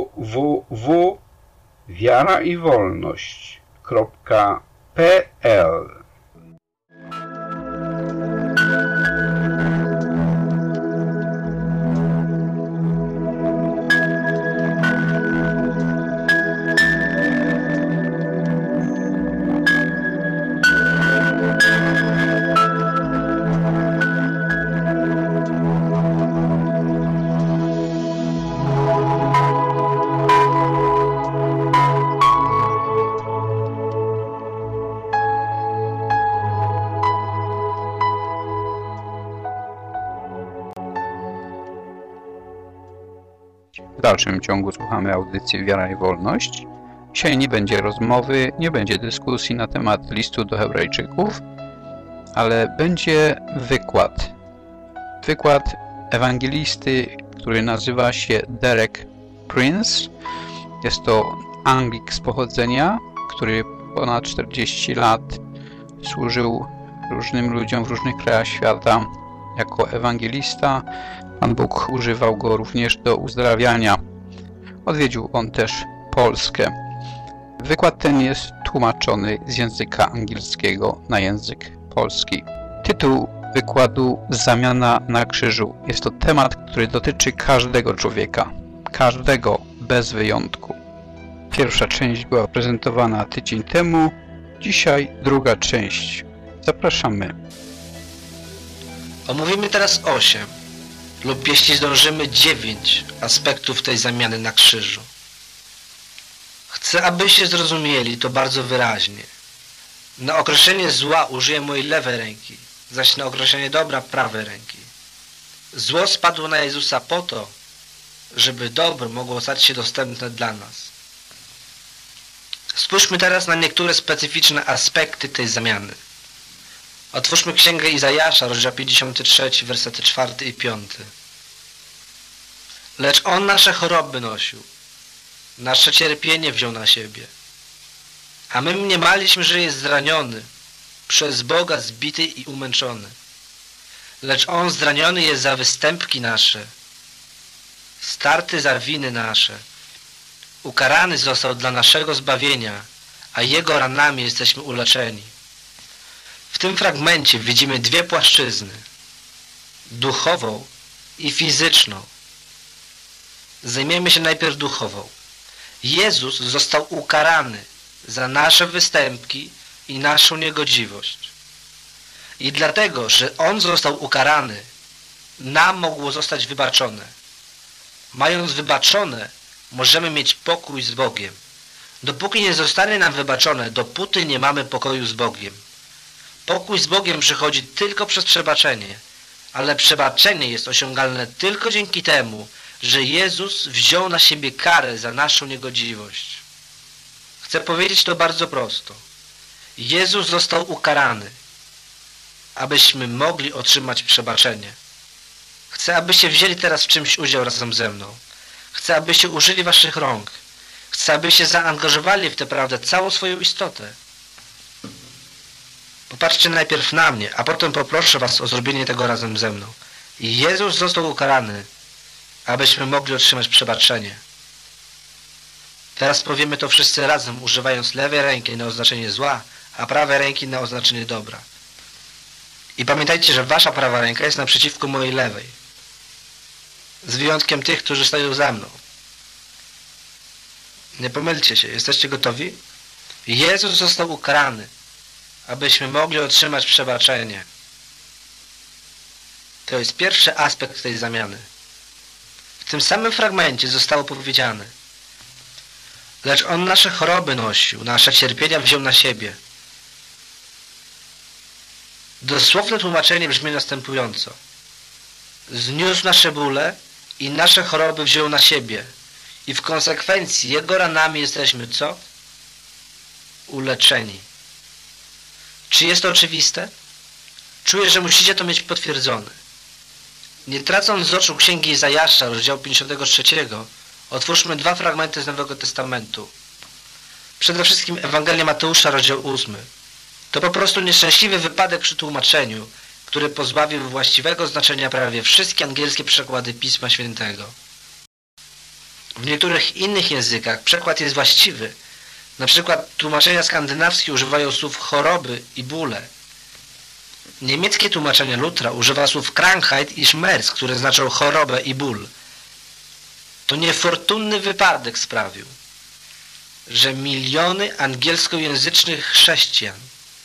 www.wiaraiwolność.pl. W dalszym ciągu słuchamy audycji Wiara i Wolność. Dzisiaj nie będzie rozmowy, nie będzie dyskusji na temat listu do Hebrajczyków, ale będzie wykład. Wykład ewangelisty, który nazywa się Derek Prince. Jest to Anglik z pochodzenia, który ponad 40 lat służył różnym ludziom w różnych krajach świata jako ewangelista. Pan Bóg używał go również do uzdrawiania. Odwiedził on też Polskę. Wykład ten jest tłumaczony z języka angielskiego na język polski. Tytuł wykładu: Zamiana na krzyżu. Jest to temat, który dotyczy każdego człowieka. Każdego, bez wyjątku. Pierwsza część była prezentowana tydzień temu. Dzisiaj druga część. Zapraszamy. Omówimy teraz 8 lub jeśli zdążymy 9 aspektów tej zamiany na krzyżu. Chcę, abyście zrozumieli to bardzo wyraźnie. Na określenie zła użyję mojej lewej ręki, zaś na określenie dobra prawej ręki. Zło spadło na Jezusa po to, żeby dobro mogło stać się dostępne dla nas. Spójrzmy teraz na niektóre specyficzne aspekty tej zamiany. Otwórzmy Księgę Izajasza, rozdział 53, wersety 4 i 5. Lecz On nasze choroby nosił, nasze cierpienie wziął na siebie. A my mniemaliśmy, że jest zraniony, przez Boga zbity i umęczony. Lecz On zraniony jest za występki nasze, starty za winy nasze. Ukarany został dla naszego zbawienia, a Jego ranami jesteśmy uleczeni. W tym fragmencie widzimy dwie płaszczyzny, duchową i fizyczną. Zajmiemy się najpierw duchową. Jezus został ukarany za nasze występki i naszą niegodziwość. I dlatego, że On został ukarany, nam mogło zostać wybaczone. Mając wybaczone, możemy mieć pokój z Bogiem. Dopóki nie zostanie nam wybaczone, dopóty nie mamy pokoju z Bogiem. Pokój z Bogiem przychodzi tylko przez przebaczenie, ale przebaczenie jest osiągalne tylko dzięki temu, że Jezus wziął na siebie karę za naszą niegodziwość. Chcę powiedzieć to bardzo prosto. Jezus został ukarany, abyśmy mogli otrzymać przebaczenie. Chcę, abyście wzięli teraz w czymś udział razem ze mną. Chcę, abyście użyli waszych rąk. Chcę, abyście zaangażowali w tę prawdę całą swoją istotę. Popatrzcie najpierw na mnie, a potem poproszę was o zrobienie tego razem ze mną. Jezus został ukarany, abyśmy mogli otrzymać przebaczenie. Teraz powiemy to wszyscy razem, używając lewej ręki na oznaczenie zła, a prawej ręki na oznaczenie dobra. I pamiętajcie, że wasza prawa ręka jest naprzeciwko mojej lewej. Z wyjątkiem tych, którzy stoją za mną. Nie pomylcie się. Jesteście gotowi? Jezus został ukarany, abyśmy mogli otrzymać przebaczenie. To jest pierwszy aspekt tej zamiany. W tym samym fragmencie zostało powiedziane: lecz On nasze choroby nosił, nasze cierpienia wziął na siebie. Dosłowne tłumaczenie brzmi następująco: zniósł nasze bóle i nasze choroby wziął na siebie. I w konsekwencji Jego ranami jesteśmy co? Uleczeni. Czy jest to oczywiste? Czuję, że musicie to mieć potwierdzone. Nie tracąc z oczu Księgi Izajasza, rozdziału 53, otwórzmy dwa fragmenty z Nowego Testamentu. Przede wszystkim Ewangelię Mateusza, rozdział 8. To po prostu nieszczęśliwy wypadek przy tłumaczeniu, który pozbawił właściwego znaczenia prawie wszystkie angielskie przekłady Pisma Świętego. W niektórych innych językach przekład jest właściwy. Na przykład tłumaczenia skandynawskie używają słów choroby i bóle. Niemieckie tłumaczenie Lutra używa słów Krankheit i Schmerz, które znaczą chorobę i ból. To niefortunny wypadek sprawił, że miliony angielskojęzycznych chrześcijan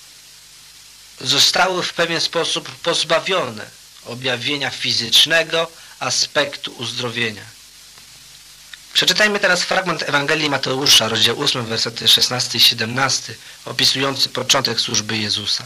zostały w pewien sposób pozbawione objawienia fizycznego aspektu uzdrowienia. Przeczytajmy teraz fragment Ewangelii Mateusza, rozdział 8, wersety 16 i 17, opisujący początek służby Jezusa.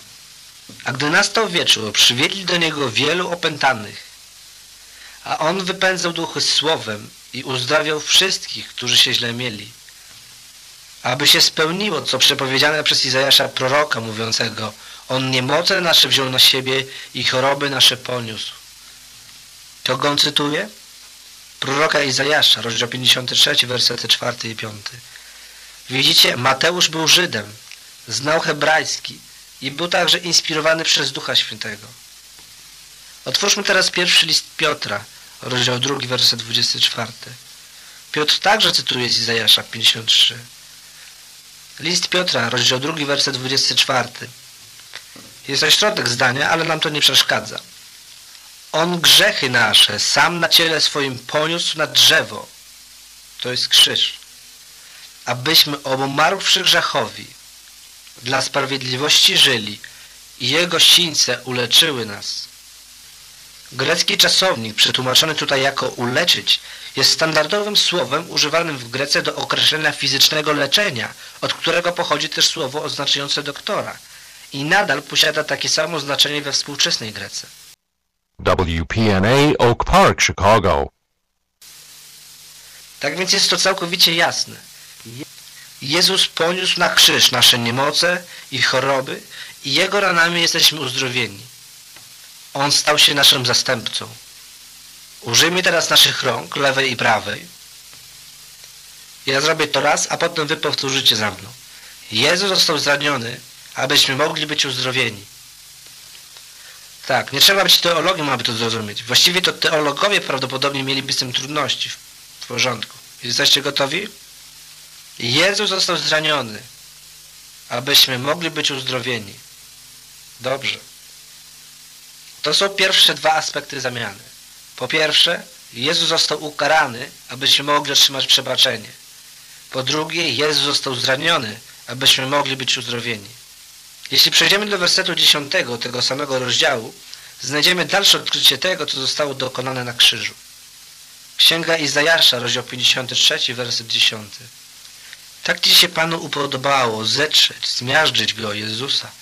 A gdy nastał wieczór, przywieźli do Niego wielu opętanych, a On wypędzał duchy słowem i uzdrawiał wszystkich, którzy się źle mieli, aby się spełniło, co przepowiedziane przez Izajasza proroka, mówiącego: On niemoce nasze wziął na siebie i choroby nasze poniósł. Kogo on cytuje? Proroka Izajasza, rozdział 53, wersety 4 i 5. Widzicie, Mateusz był Żydem, znał hebrajski i był także inspirowany przez Ducha Świętego. Otwórzmy teraz pierwszy list Piotra, rozdział 2, werset 24. Piotr także cytuje z Izajasza 53. List Piotra, rozdział 2, werset 24. Jest to środek zdania, ale nam to nie przeszkadza. On grzechy nasze sam na ciele swoim poniósł na drzewo, to jest krzyż, abyśmy obumarłszy grzechowi dla sprawiedliwości żyli i Jego sińce uleczyły nas. Grecki czasownik, przetłumaczony tutaj jako uleczyć, jest standardowym słowem używanym w Grece do określenia fizycznego leczenia, od którego pochodzi też słowo oznaczające doktora i nadal posiada takie samo znaczenie we współczesnej Grece. WPNA Oak Park, Chicago. Tak więc jest to całkowicie jasne. Jezus poniósł na krzyż nasze niemoce i choroby i Jego ranami jesteśmy uzdrowieni. On stał się naszym zastępcą. Użyjmy teraz naszych rąk, lewej i prawej. Ja zrobię to raz, a potem wy powtórzycie za mną. Jezus został zraniony, abyśmy mogli być uzdrowieni. Tak, nie trzeba być teologiem, aby to zrozumieć. Właściwie to teologowie prawdopodobnie mieliby z tym trudności. W porządku. Jesteście gotowi? Jezus został zraniony, abyśmy mogli być uzdrowieni. Dobrze. To są pierwsze dwa aspekty zamiany. Po pierwsze, Jezus został ukarany, abyśmy mogli otrzymać przebaczenie. Po drugie, Jezus został zraniony, abyśmy mogli być uzdrowieni. Jeśli przejdziemy do wersetu 10 tego samego rozdziału, znajdziemy dalsze odkrycie tego, co zostało dokonane na krzyżu. Księga Izajasza, rozdział 53, werset 10. Tak Ci się Panu upodobało zetrzeć, zmiażdżyć Go, Jezusa,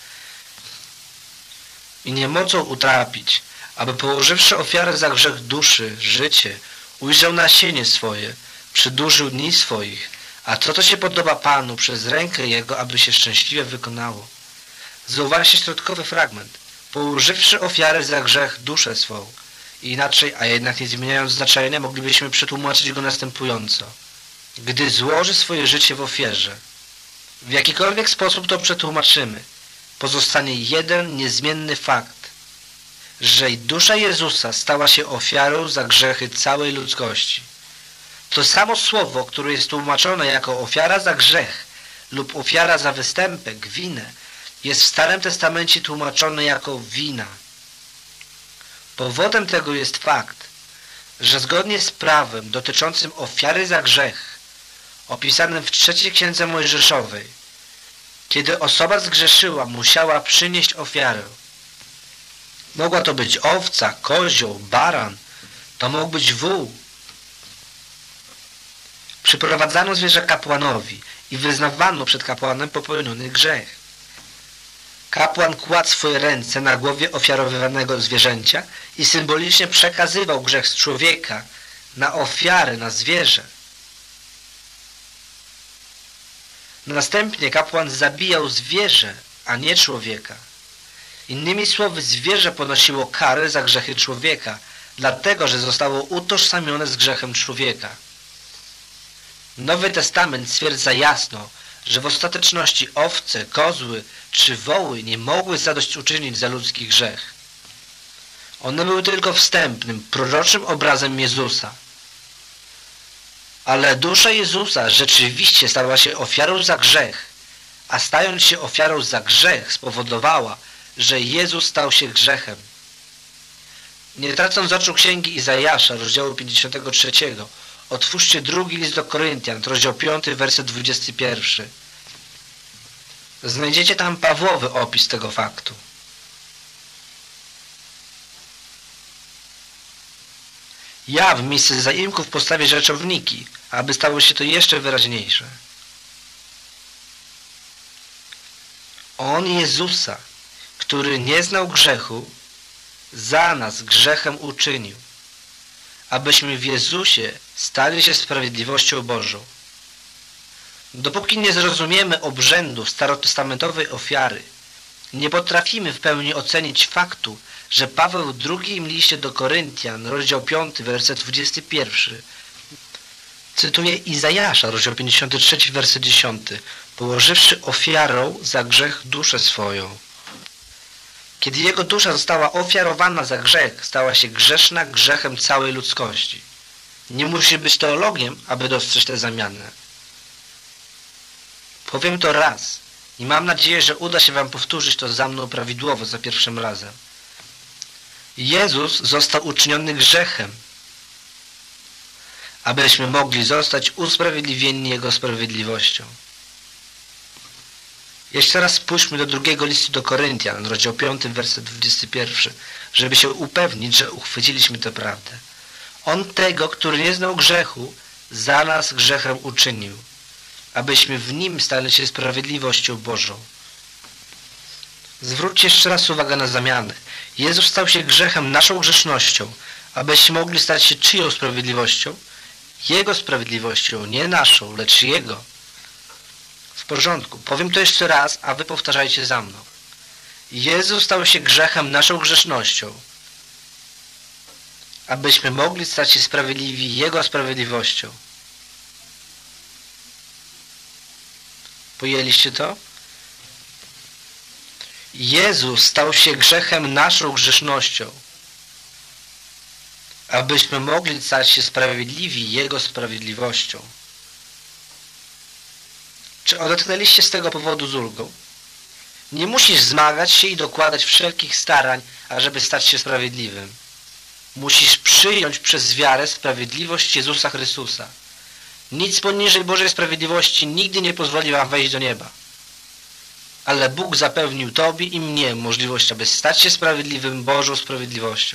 i niemocą utrapić, aby położywszy ofiarę za grzech duszy, życie, ujrzał nasienie swoje, przedłużył dni swoich, a to się podoba Panu przez rękę Jego, aby się szczęśliwie wykonało. Zauważcie środkowy fragment. Położywszy ofiarę za grzech duszę swą. Inaczej, a jednak nie zmieniając znaczenia, moglibyśmy przetłumaczyć go następująco. Gdy złoży swoje życie w ofierze. W jakikolwiek sposób to przetłumaczymy, pozostanie jeden niezmienny fakt, że dusza Jezusa stała się ofiarą za grzechy całej ludzkości. To samo słowo, które jest tłumaczone jako ofiara za grzech lub ofiara za występek, winę, jest w Starym Testamencie tłumaczone jako wina. Powodem tego jest fakt, że zgodnie z prawem dotyczącym ofiary za grzech, opisanym w 3 Księdze Mojżeszowej, kiedy osoba zgrzeszyła, musiała przynieść ofiarę. Mogła to być owca, kozioł, baran, to mógł być wół. Przyprowadzano zwierzę kapłanowi i wyznawano przed kapłanem popełniony grzech. Kapłan kładł swoje ręce na głowie ofiarowywanego zwierzęcia i symbolicznie przekazywał grzech z człowieka na ofiarę, na zwierzę. Następnie kapłan zabijał zwierzę, a nie człowieka. Innymi słowy, zwierzę ponosiło karę za grzechy człowieka, dlatego że zostało utożsamione z grzechem człowieka. Nowy Testament stwierdza jasno, że w ostateczności owce, kozły czy woły nie mogły zadośćuczynić za ludzki grzech. One były tylko wstępnym, proroczym obrazem Jezusa. Ale dusza Jezusa rzeczywiście stała się ofiarą za grzech, a stając się ofiarą za grzech spowodowała, że Jezus stał się grzechem. Nie tracąc z oczu księgi Izajasza, rozdziału 53, otwórzcie 2 list do Koryntian, rozdział 5, werset 21. Znajdziecie tam Pawłowy opis tego faktu. Ja w miejsce zaimków postawię rzeczowniki, aby stało się to jeszcze wyraźniejsze. On Jezusa, który nie znał grzechu, za nas grzechem uczynił, abyśmy w Jezusie stali się sprawiedliwością Bożą. Dopóki nie zrozumiemy obrzędu starotestamentowej ofiary, nie potrafimy w pełni ocenić faktu, że Paweł w 2 liście do Koryntian, rozdział 5, werset 21, cytuje Izajasza, rozdział 53, werset 10, położywszy ofiarą za grzech duszę swoją. Kiedy jego dusza została ofiarowana za grzech, stała się grzeszna grzechem całej ludzkości. Nie musi być teologiem, aby dostrzec tę zamianę. Powiem to raz i mam nadzieję, że uda się wam powtórzyć to za mną prawidłowo za pierwszym razem. Jezus został uczyniony grzechem, abyśmy mogli zostać usprawiedliwieni Jego sprawiedliwością. Jeszcze raz spójrzmy do 2 listu do Koryntian, rozdział 5, werset 21, żeby się upewnić, że uchwyciliśmy tę prawdę. On tego, który nie znał grzechu, za nas grzechem uczynił, abyśmy w Nim stali się sprawiedliwością Bożą. Zwróćcie jeszcze raz uwagę na zamianę. Jezus stał się grzechem naszą grzesznością, abyśmy mogli stać się czyją sprawiedliwością? Jego sprawiedliwością, nie naszą, lecz Jego. W porządku. Powiem to jeszcze raz, a wy powtarzajcie za mną. Jezus stał się grzechem naszą grzesznością, abyśmy mogli stać się sprawiedliwi Jego sprawiedliwością. Pojęliście to? Jezus stał się grzechem naszą grzesznością, abyśmy mogli stać się sprawiedliwi Jego sprawiedliwością. Czy odetchnęliście z tego powodu z ulgą? Nie musisz zmagać się i dokładać wszelkich starań, ażeby stać się sprawiedliwym. Musisz przyjąć przez wiarę sprawiedliwość Jezusa Chrystusa. Nic poniżej Bożej sprawiedliwości nigdy nie pozwoli wam wejść do nieba. Ale Bóg zapewnił tobie i mnie możliwość, aby stać się sprawiedliwym Bożą sprawiedliwością.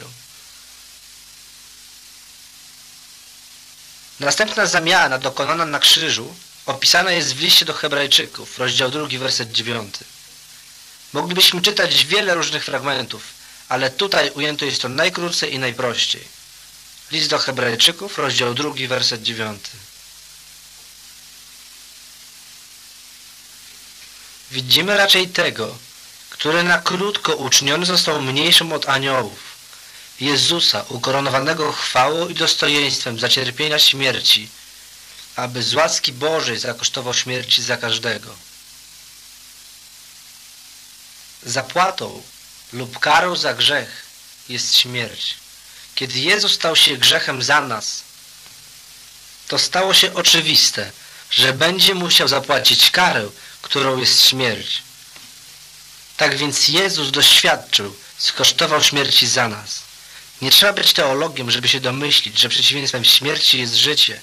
Następna zamiana dokonana na krzyżu opisana jest w liście do Hebrajczyków, rozdział 2, werset 9. Moglibyśmy czytać wiele różnych fragmentów, ale tutaj ujęto jest to najkrócej i najprościej. List do Hebrajczyków, rozdział 2, werset 9. Widzimy raczej tego, który na krótko uczyniony został mniejszym od aniołów, Jezusa, ukoronowanego chwałą i dostojeństwem za cierpienia śmierci, aby z łaski Bożej zakosztował śmierci za każdego. Zapłatą lub karą za grzech jest śmierć. Kiedy Jezus stał się grzechem za nas, to stało się oczywiste, że będzie musiał zapłacić karę, którą jest śmierć. Tak więc Jezus doświadczył, skosztował śmierci za nas. Nie trzeba być teologiem, żeby się domyślić, że przeciwieństwem śmierci jest życie.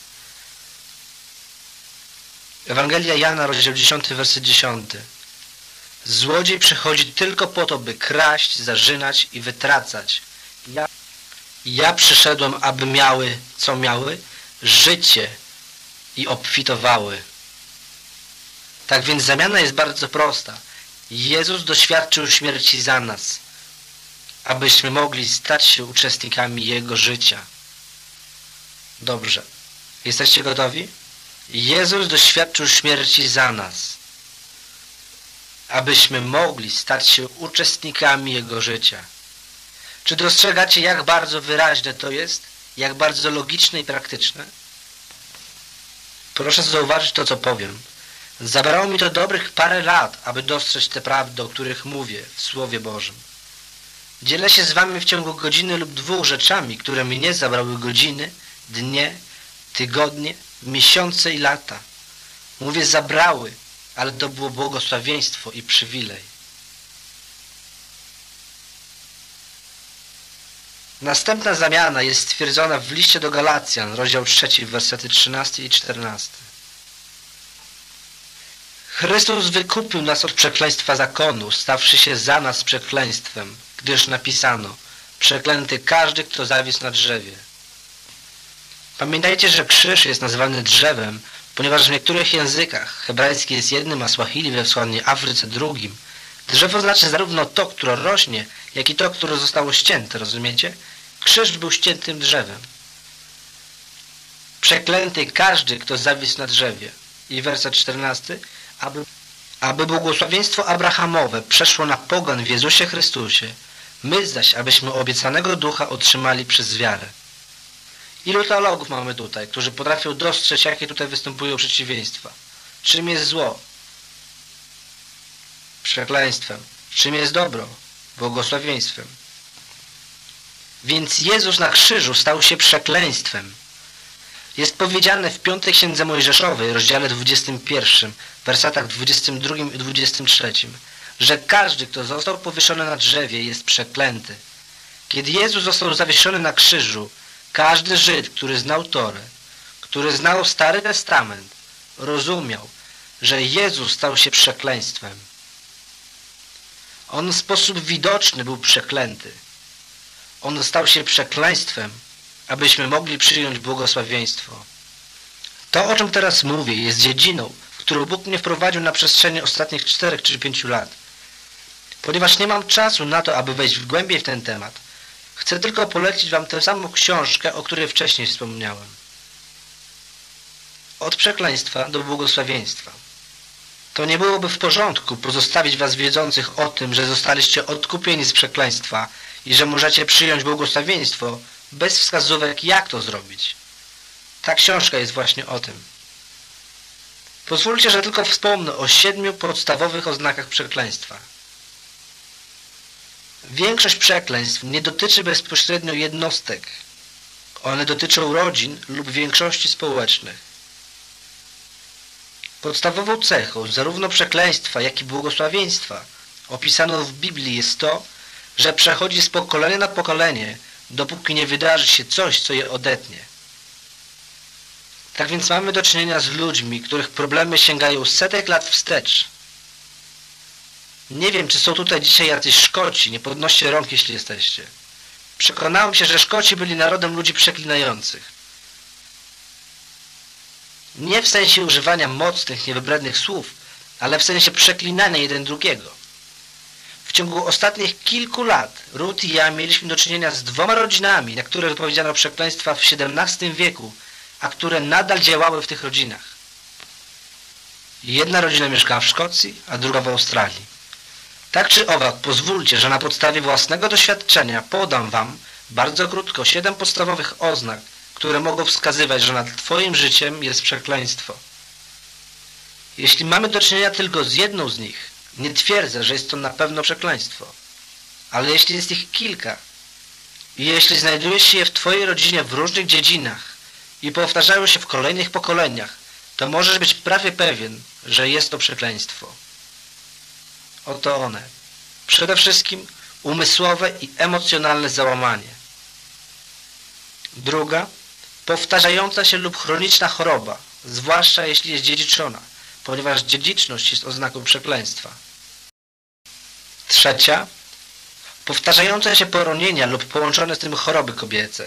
Ewangelia Jana, rozdział 10, werset 10. Złodziej przychodzi tylko po to, by kraść, zarzynać i wytracać. Ja przyszedłem, aby miały, co miały? Życie i obfitowały. Tak więc zamiana jest bardzo prosta. Jezus doświadczył śmierci za nas, abyśmy mogli stać się uczestnikami Jego życia. Dobrze. Jesteście gotowi? Jezus doświadczył śmierci za nas, abyśmy mogli stać się uczestnikami Jego życia. Czy dostrzegacie, jak bardzo wyraźne to jest? Jak bardzo logiczne i praktyczne? Proszę zauważyć to, co powiem. Zabrało mi to dobrych parę lat, aby dostrzec te prawdy, o których mówię w Słowie Bożym. Dzielę się z wami w ciągu godziny lub 2 rzeczami, które mnie zabrały godziny, dnie, tygodnie, miesiące i lata. Mówię zabrały, ale to było błogosławieństwo i przywilej. Następna zamiana jest stwierdzona w liście do Galacjan, rozdział 3, wersety 13 i 14. Chrystus wykupił nas od przekleństwa zakonu, stawszy się za nas przekleństwem, gdyż napisano: przeklęty każdy, kto zawisł na drzewie. Pamiętajcie, że krzyż jest nazywany drzewem, ponieważ w niektórych językach hebrajski jest jednym, a swahili we wschodniej Afryce drugim. Drzewo znaczy zarówno to, które rośnie, jak i to, które zostało ścięte, rozumiecie? Krzyż był ściętym drzewem. Przeklęty każdy, kto zawisł na drzewie. I werset 14. Aby błogosławieństwo abrahamowe przeszło na pogan w Jezusie Chrystusie, my zaś, abyśmy obiecanego ducha otrzymali przez wiarę. Ilu teologów mamy tutaj, którzy potrafią dostrzec, jakie tutaj występują przeciwieństwa? Czym jest zło? Przekleństwem. Czym jest dobro? Błogosławieństwem. Więc Jezus na krzyżu stał się przekleństwem. Jest powiedziane w 5 Księdze Mojżeszowej, rozdziale 21, wersetach 22 i 23, że każdy, kto został powieszony na drzewie, jest przeklęty. Kiedy Jezus został zawieszony na krzyżu, każdy Żyd, który znał Torę, który znał Stary Testament, rozumiał, że Jezus stał się przekleństwem. On w sposób widoczny był przeklęty. On stał się przekleństwem, abyśmy mogli przyjąć błogosławieństwo. To, o czym teraz mówię, jest dziedziną, w którą Bóg mnie wprowadził na przestrzeni ostatnich 4 czy 5 lat. Ponieważ nie mam czasu na to, aby wejść głębiej w ten temat, chcę tylko polecić wam tę samą książkę, o której wcześniej wspomniałem. Od przekleństwa do błogosławieństwa. To nie byłoby w porządku pozostawić was wiedzących o tym, że zostaliście odkupieni z przekleństwa i że możecie przyjąć błogosławieństwo bez wskazówek, jak to zrobić. Ta książka jest właśnie o tym. Pozwólcie, że tylko wspomnę o 7 podstawowych oznakach przekleństwa. Większość przekleństw nie dotyczy bezpośrednio jednostek. One dotyczą rodzin lub większości społecznych. Podstawową cechą zarówno przekleństwa, jak i błogosławieństwa opisaną w Biblii jest to, że przechodzi z pokolenia na pokolenie, dopóki nie wydarzy się coś, co je odetnie. Tak więc mamy do czynienia z ludźmi, których problemy sięgają setek lat wstecz. Nie wiem, czy są tutaj dzisiaj jacyś Szkoci, nie podnoście rąk, jeśli jesteście. Przekonałem się, że Szkoci byli narodem ludzi przeklinających. Nie w sensie używania mocnych, niewybrednych słów, ale w sensie przeklinania jeden drugiego. W ciągu ostatnich kilku lat Ruth i ja mieliśmy do czynienia z 2 rodzinami, na które wypowiedziano przekleństwa w XVII wieku, a które nadal działały w tych rodzinach. Jedna rodzina mieszkała w Szkocji, a druga w Australii. Tak czy owak, pozwólcie, że na podstawie własnego doświadczenia podam wam bardzo krótko 7 podstawowych oznak, które mogą wskazywać, że nad twoim życiem jest przekleństwo. Jeśli mamy do czynienia tylko z jedną z nich, nie twierdzę, że jest to na pewno przekleństwo. Ale jeśli jest ich kilka i jeśli znajduje się je w twojej rodzinie w różnych dziedzinach i powtarzają się w kolejnych pokoleniach, to możesz być prawie pewien, że jest to przekleństwo. Oto one. Przede wszystkim umysłowe i emocjonalne załamanie. Druga, powtarzająca się lub chroniczna choroba, zwłaszcza jeśli jest dziedziczona, ponieważ dziedziczność jest oznaką przekleństwa. Trzecia, powtarzające się poronienia lub połączone z tym choroby kobiece.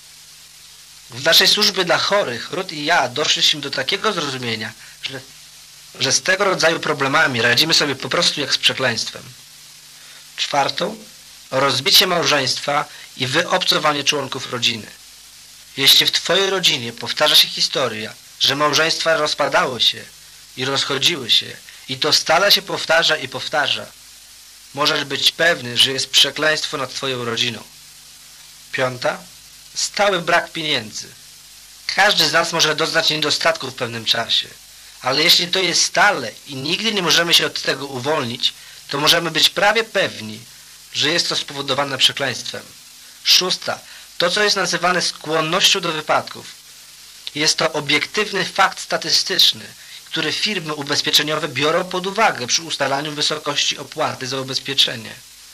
W naszej służbie dla chorych Ruth i ja doszliśmy do takiego zrozumienia, że z tego rodzaju problemami radzimy sobie po prostu jak z przekleństwem. Czwartą, rozbicie małżeństwa i wyobcowanie członków rodziny. Jeśli w twojej rodzinie powtarza się historia, że małżeństwa rozpadały się i rozchodziły się i to stale się powtarza i powtarza, możesz być pewny, że jest przekleństwo nad twoją rodziną. Piąta, stały brak pieniędzy. Każdy z nas może doznać niedostatku w pewnym czasie, ale jeśli to jest stale i nigdy nie możemy się od tego uwolnić, to możemy być prawie pewni, że jest to spowodowane przekleństwem. Szósta, to co jest nazywane skłonnością do wypadków. Jest to obiektywny fakt statystyczny, który firmy ubezpieczeniowe biorą pod uwagę przy ustalaniu wysokości opłaty za ubezpieczenie.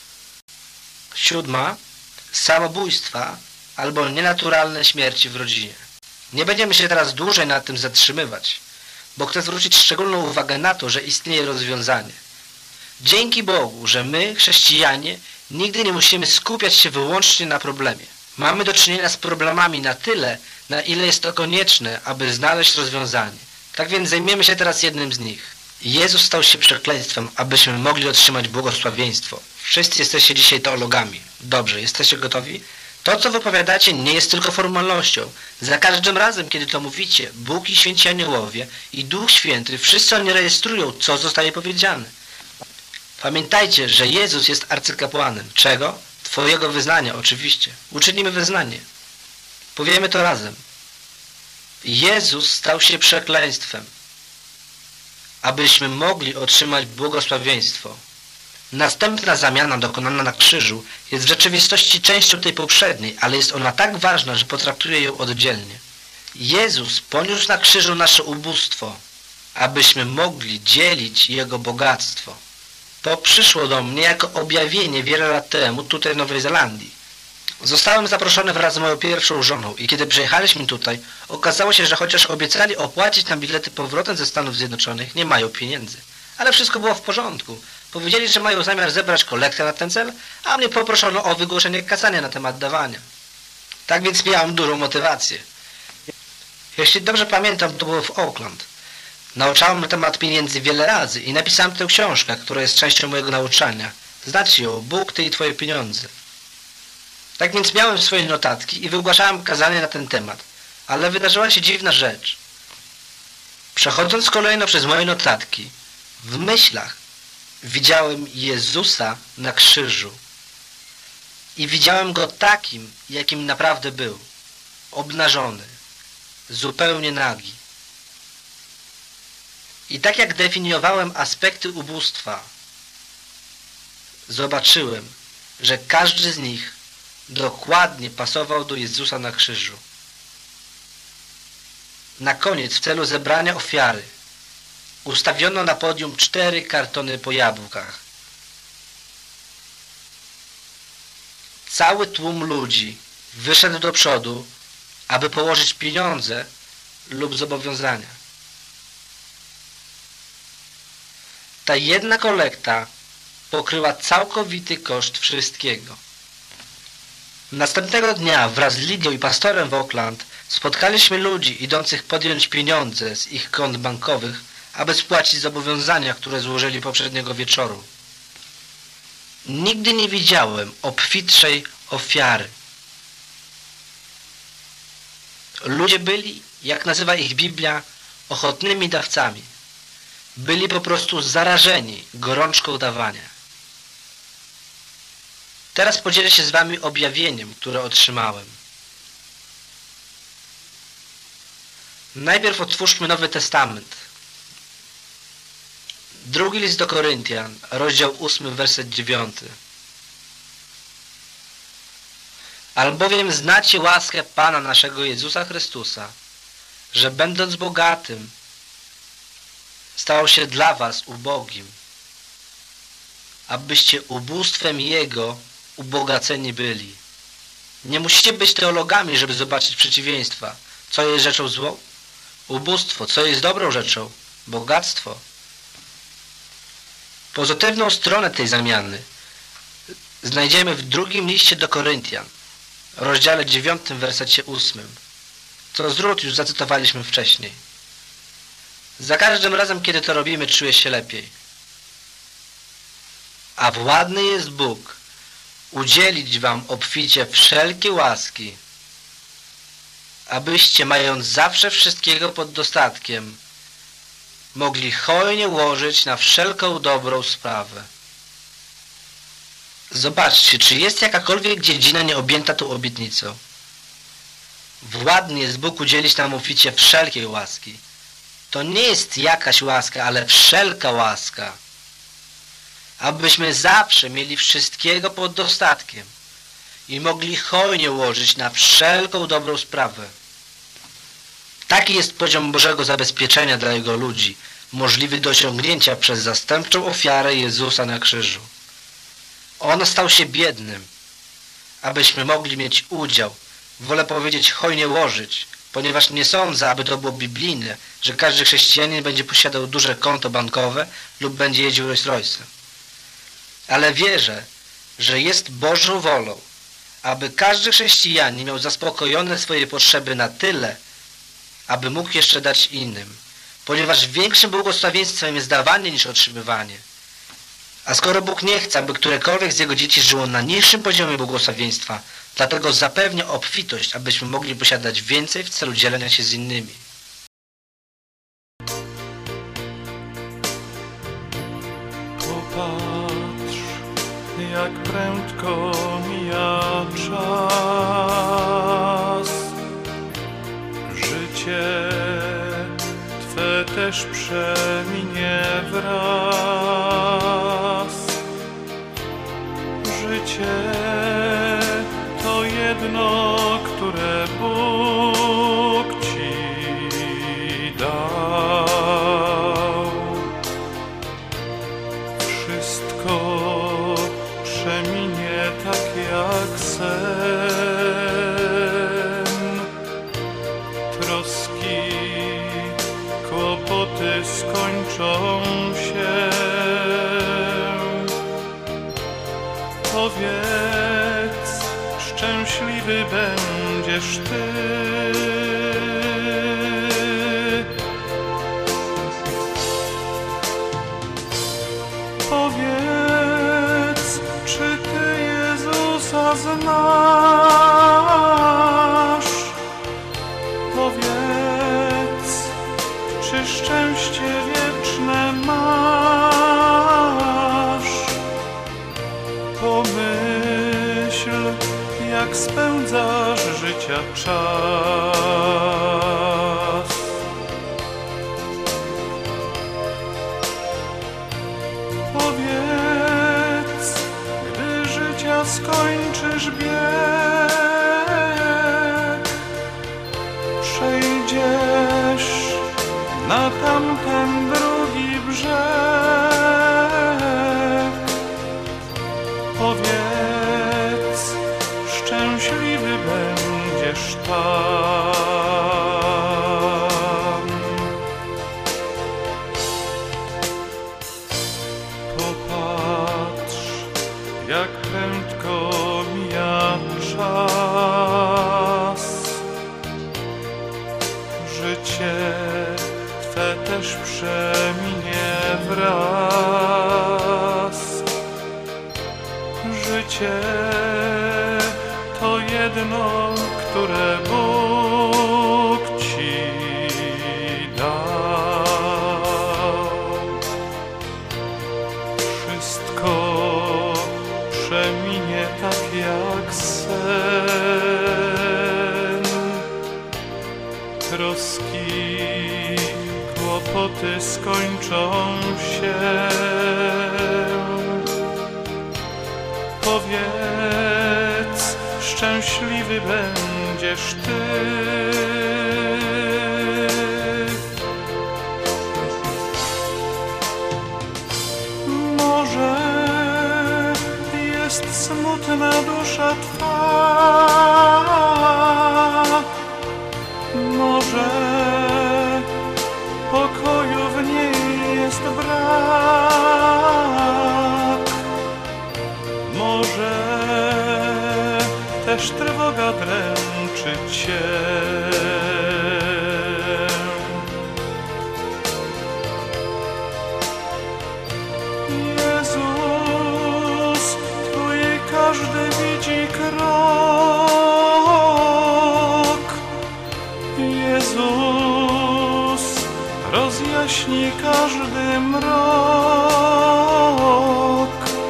Siódma, samobójstwa albo nienaturalne śmierci w rodzinie. Nie będziemy się teraz dłużej nad tym zatrzymywać, bo chcę zwrócić szczególną uwagę na to, że istnieje rozwiązanie. Dzięki Bogu, że my, chrześcijanie, nigdy nie musimy skupiać się wyłącznie na problemie. Mamy do czynienia z problemami na tyle, na ile jest to konieczne, aby znaleźć rozwiązanie. Tak więc zajmiemy się teraz jednym z nich. Jezus stał się przekleństwem, abyśmy mogli otrzymać błogosławieństwo. Wszyscy jesteście dzisiaj teologami. Dobrze, jesteście gotowi? To, co wypowiadacie, nie jest tylko formalnością. Za każdym razem, kiedy to mówicie, Bóg i święci aniołowie i Duch Święty, wszyscy oni rejestrują, co zostaje powiedziane. Pamiętajcie, że Jezus jest arcykapłanem. Czego? Twojego wyznania, oczywiście. Uczynimy wyznanie. Powiemy to razem. Jezus stał się przekleństwem, abyśmy mogli otrzymać błogosławieństwo. Następna zamiana dokonana na krzyżu jest w rzeczywistości częścią tej poprzedniej, ale jest ona tak ważna, że potraktuję ją oddzielnie. Jezus poniósł na krzyżu nasze ubóstwo, abyśmy mogli dzielić Jego bogactwo. To przyszło do mnie jako objawienie wiele lat temu tutaj w Nowej Zelandii. Zostałem zaproszony wraz z moją pierwszą żoną i kiedy przyjechaliśmy tutaj, okazało się, że chociaż obiecali opłacić nam bilety powrotem ze Stanów Zjednoczonych, nie mają pieniędzy. Ale wszystko było w porządku. Powiedzieli, że mają zamiar zebrać kolektę na ten cel, a mnie poproszono o wygłoszenie kazania na temat dawania. Tak więc miałem dużą motywację. Jeśli dobrze pamiętam, to było w Auckland. Nauczałem na temat pieniędzy wiele razy i napisałem tę książkę, która jest częścią mojego nauczania. Znać ją, Bóg, Ty i Twoje pieniądze. Tak więc miałem swoje notatki i wygłaszałem kazanie na ten temat. Ale wydarzyła się dziwna rzecz. Przechodząc kolejno przez moje notatki, w myślach widziałem Jezusa na krzyżu. I widziałem Go takim, jakim naprawdę był. Obnażony. Zupełnie nagi. I tak jak definiowałem aspekty ubóstwa, zobaczyłem, że każdy z nich dokładnie pasował do Jezusa na krzyżu. Na koniec, w celu zebrania ofiary, ustawiono na podium 4 kartony po jabłkach. Cały tłum ludzi wyszedł do przodu, aby położyć pieniądze lub zobowiązania. Ta jedna kolekta pokryła całkowity koszt wszystkiego. Następnego dnia wraz z Lidią i pastorem w Oakland spotkaliśmy ludzi idących podjąć pieniądze z ich kont bankowych, aby spłacić zobowiązania, które złożyli poprzedniego wieczoru. Nigdy nie widziałem obfitszej ofiary. Ludzie byli, jak nazywa ich Biblia, ochotnymi dawcami. Byli po prostu zarażeni gorączką dawania. Teraz podzielę się z wami objawieniem, które otrzymałem. Najpierw otwórzmy Nowy Testament. Drugi list do Koryntian, rozdział 8, werset 9. Albowiem znacie łaskę Pana naszego Jezusa Chrystusa, że będąc bogatym, stał się dla was ubogim, abyście ubóstwem Jego ubogaceni byli. Nie musicie być teologami, żeby zobaczyć przeciwieństwa. Co jest rzeczą złą? Ubóstwo. Co jest dobrą rzeczą? Bogactwo. Pozytywną stronę tej zamiany znajdziemy w drugim liście do Koryntian, rozdziale 9, wersecie 8, co z Rut już zacytowaliśmy wcześniej. Za każdym razem, kiedy to robimy, czuję się lepiej. A władny jest Bóg udzielić wam obficie wszelkie łaski, abyście, mając zawsze wszystkiego pod dostatkiem, mogli hojnie łożyć na wszelką dobrą sprawę. Zobaczcie, czy jest jakakolwiek dziedzina nieobjęta tą obietnicą. Władny jest Bóg udzielić nam obficie wszelkiej łaski. To nie jest jakaś łaska, ale wszelka łaska. Abyśmy zawsze mieli wszystkiego pod dostatkiem i mogli hojnie łożyć na wszelką dobrą sprawę. Taki jest poziom Bożego zabezpieczenia dla Jego ludzi, możliwy do osiągnięcia przez zastępczą ofiarę Jezusa na krzyżu. On stał się biednym, abyśmy mogli mieć udział, wolę powiedzieć hojnie łożyć, ponieważ nie sądzę, aby to było biblijne, że każdy chrześcijanin będzie posiadał duże konto bankowe lub będzie jeździł Rolls Royce'em. Ale wierzę, że jest Bożą wolą, aby każdy chrześcijanin miał zaspokojone swoje potrzeby na tyle, aby mógł jeszcze dać innym, ponieważ większym błogosławieństwem jest dawanie niż otrzymywanie. A skoro Bóg nie chce, aby którekolwiek z Jego dzieci żyło na niższym poziomie błogosławieństwa, dlatego zapewnia obfitość, abyśmy mogli posiadać więcej w celu dzielenia się z innymi. Popatrz, jak prędko mija czas. Życie Twe też przeminie wraz. Życie to jedno, które Bóg Ci dał. Wszystko przeminie tak jak sen. Troski, kłopoty skończą się. Powiedz, szczęśliwy będziesz Ty. Powiedz, czy szczęście wieczne masz? Pomyśl, jak spędzasz życia czas. Powiedz, gdy życia skończysz bieg, przejdziesz na tamten drugi brzeg. Powiedz, szczęśliwy będziesz tam. Popatrz, jak prędko mija czas. Życie Twe też przeminie wraz. Życie to jedno, które Bóg Ci dał. Wszystko przeminie tak jak sen. Troski, kłopoty skończą się. Powiedz, szczęśliwy będziesz Ty. Może jest smutna dusza Twa, może pokoju w niej jest brak, może też trwoga dręczy Cię. Jezus Twój każdy widzi krok. Jezus rozjaśni każdy mrok.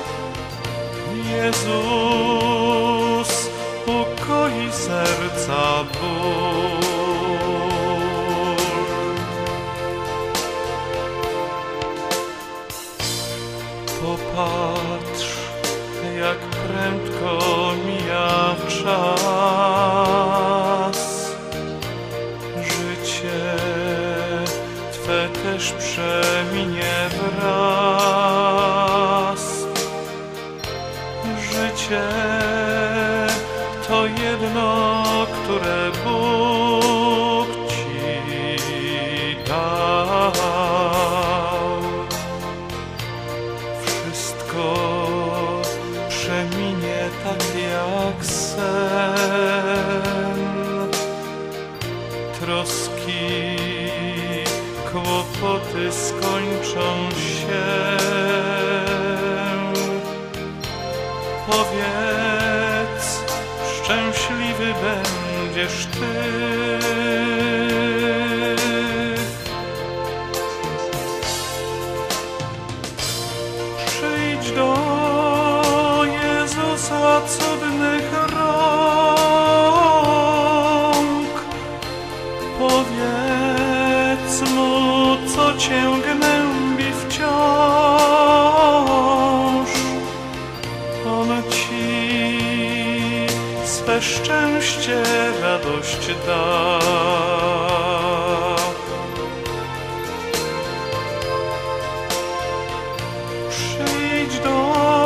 Jezus ukoi serca ból. Popatrz, jak prędko mija czas. Życie Twe też przeminie wraz. Życie to jedno, które Bóg Ci dał. Wszystko przeminie tak jak sen. Troski, kłopoty skończą się. Powiedz, szczęśliwy będziesz Ty. Przyjdź do Jezusa cudnych rąk. Powiedz Mu, co Cię gnębi wciąż. On Ci swe szczęście, radość da. Przyjdź do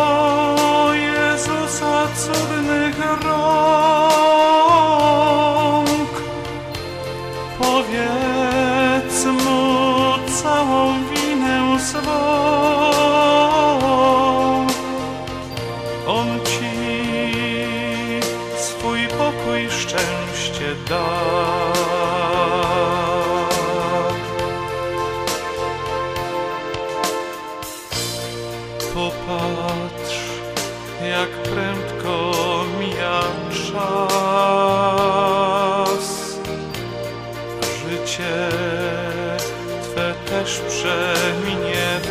Jezusa cudnych rąk. Powiedz Mu całą winę swą. On Ci swój pokój, szczęście da. Popatrz, jak prędko mija czas. Życie też przeminie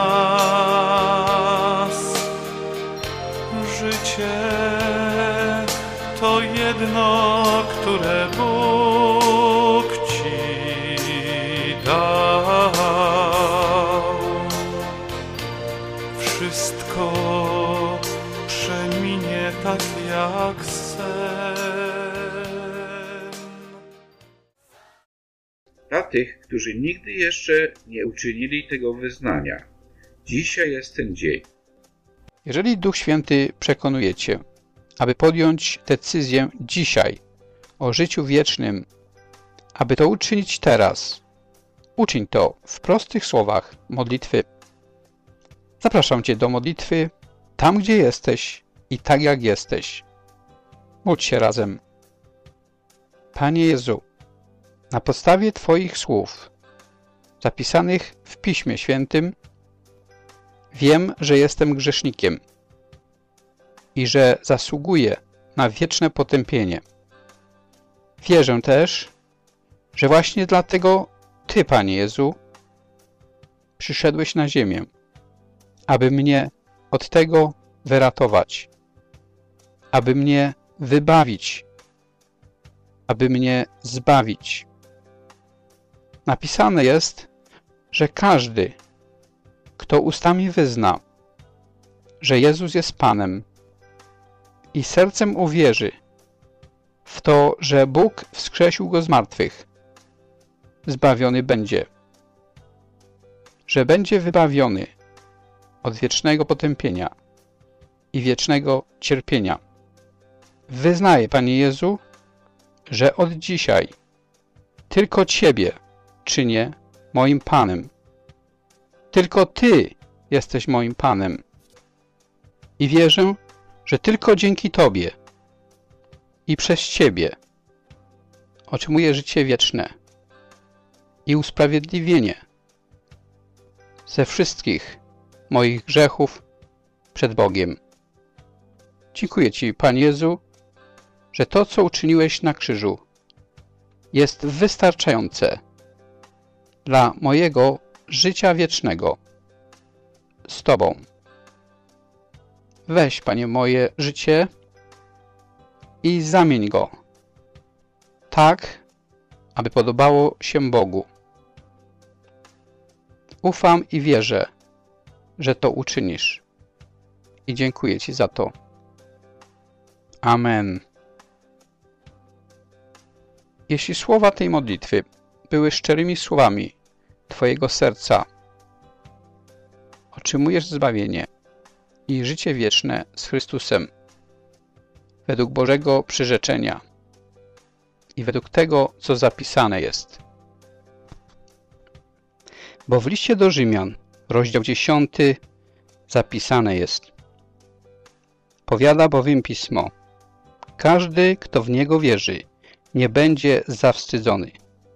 wraz. Życie to jedno, które Bóg ci dał. Wszystko przeminie tak jak sen. Dla tych, którzy nigdy jeszcze nie uczynili tego wyznania, dzisiaj jest ten dzień. Jeżeli Duch Święty przekonuje Cię, aby podjąć decyzję dzisiaj o życiu wiecznym, aby to uczynić teraz, uczyń to w prostych słowach modlitwy. Zapraszam Cię do modlitwy tam, gdzie jesteś i tak jak jesteś. Módl się razem. Panie Jezu, na podstawie Twoich słów, zapisanych w Piśmie Świętym, wiem, że jestem grzesznikiem i że zasługuję na wieczne potępienie. Wierzę też, że właśnie dlatego Ty, Panie Jezu, przyszedłeś na ziemię, aby mnie od tego wyratować, aby mnie wybawić, aby mnie zbawić. Napisane jest, że każdy, kto ustami wyzna, że Jezus jest Panem i sercem uwierzy w to, że Bóg wskrzesił Go z martwych, zbawiony będzie, że będzie wybawiony od wiecznego potępienia i wiecznego cierpienia. Wyznaję, Panie Jezu, że od dzisiaj tylko Ciebie czynię moim Panem. Tylko Ty jesteś moim Panem. I wierzę, że tylko dzięki Tobie i przez Ciebie otrzymuję życie wieczne i usprawiedliwienie ze wszystkich moich grzechów przed Bogiem. Dziękuję Ci, Panie Jezu, że to, co uczyniłeś na krzyżu, jest wystarczające dla mojego życia wiecznego z Tobą. Weź, Panie, moje życie i zamień go tak, aby podobało się Bogu. Ufam i wierzę, że to uczynisz. I dziękuję Ci za to. Amen. Jeśli słowa tej modlitwy były szczerymi słowami Twojego serca, otrzymujesz zbawienie i życie wieczne z Chrystusem według Bożego przyrzeczenia i według tego, co zapisane jest. Bo w liście do Rzymian, rozdział 10, zapisane jest: powiada bowiem Pismo, każdy, kto w Niego wierzy, nie będzie zawstydzony.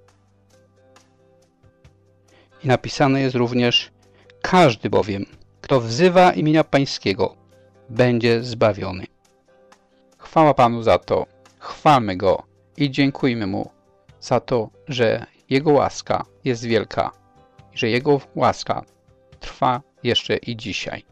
I napisane jest również: każdy bowiem, kto wzywa imienia Pańskiego, będzie zbawiony. Chwała Panu za to, chwalmy Go i dziękujmy Mu za to, że Jego łaska jest wielka i że Jego łaska trwa jeszcze i dzisiaj.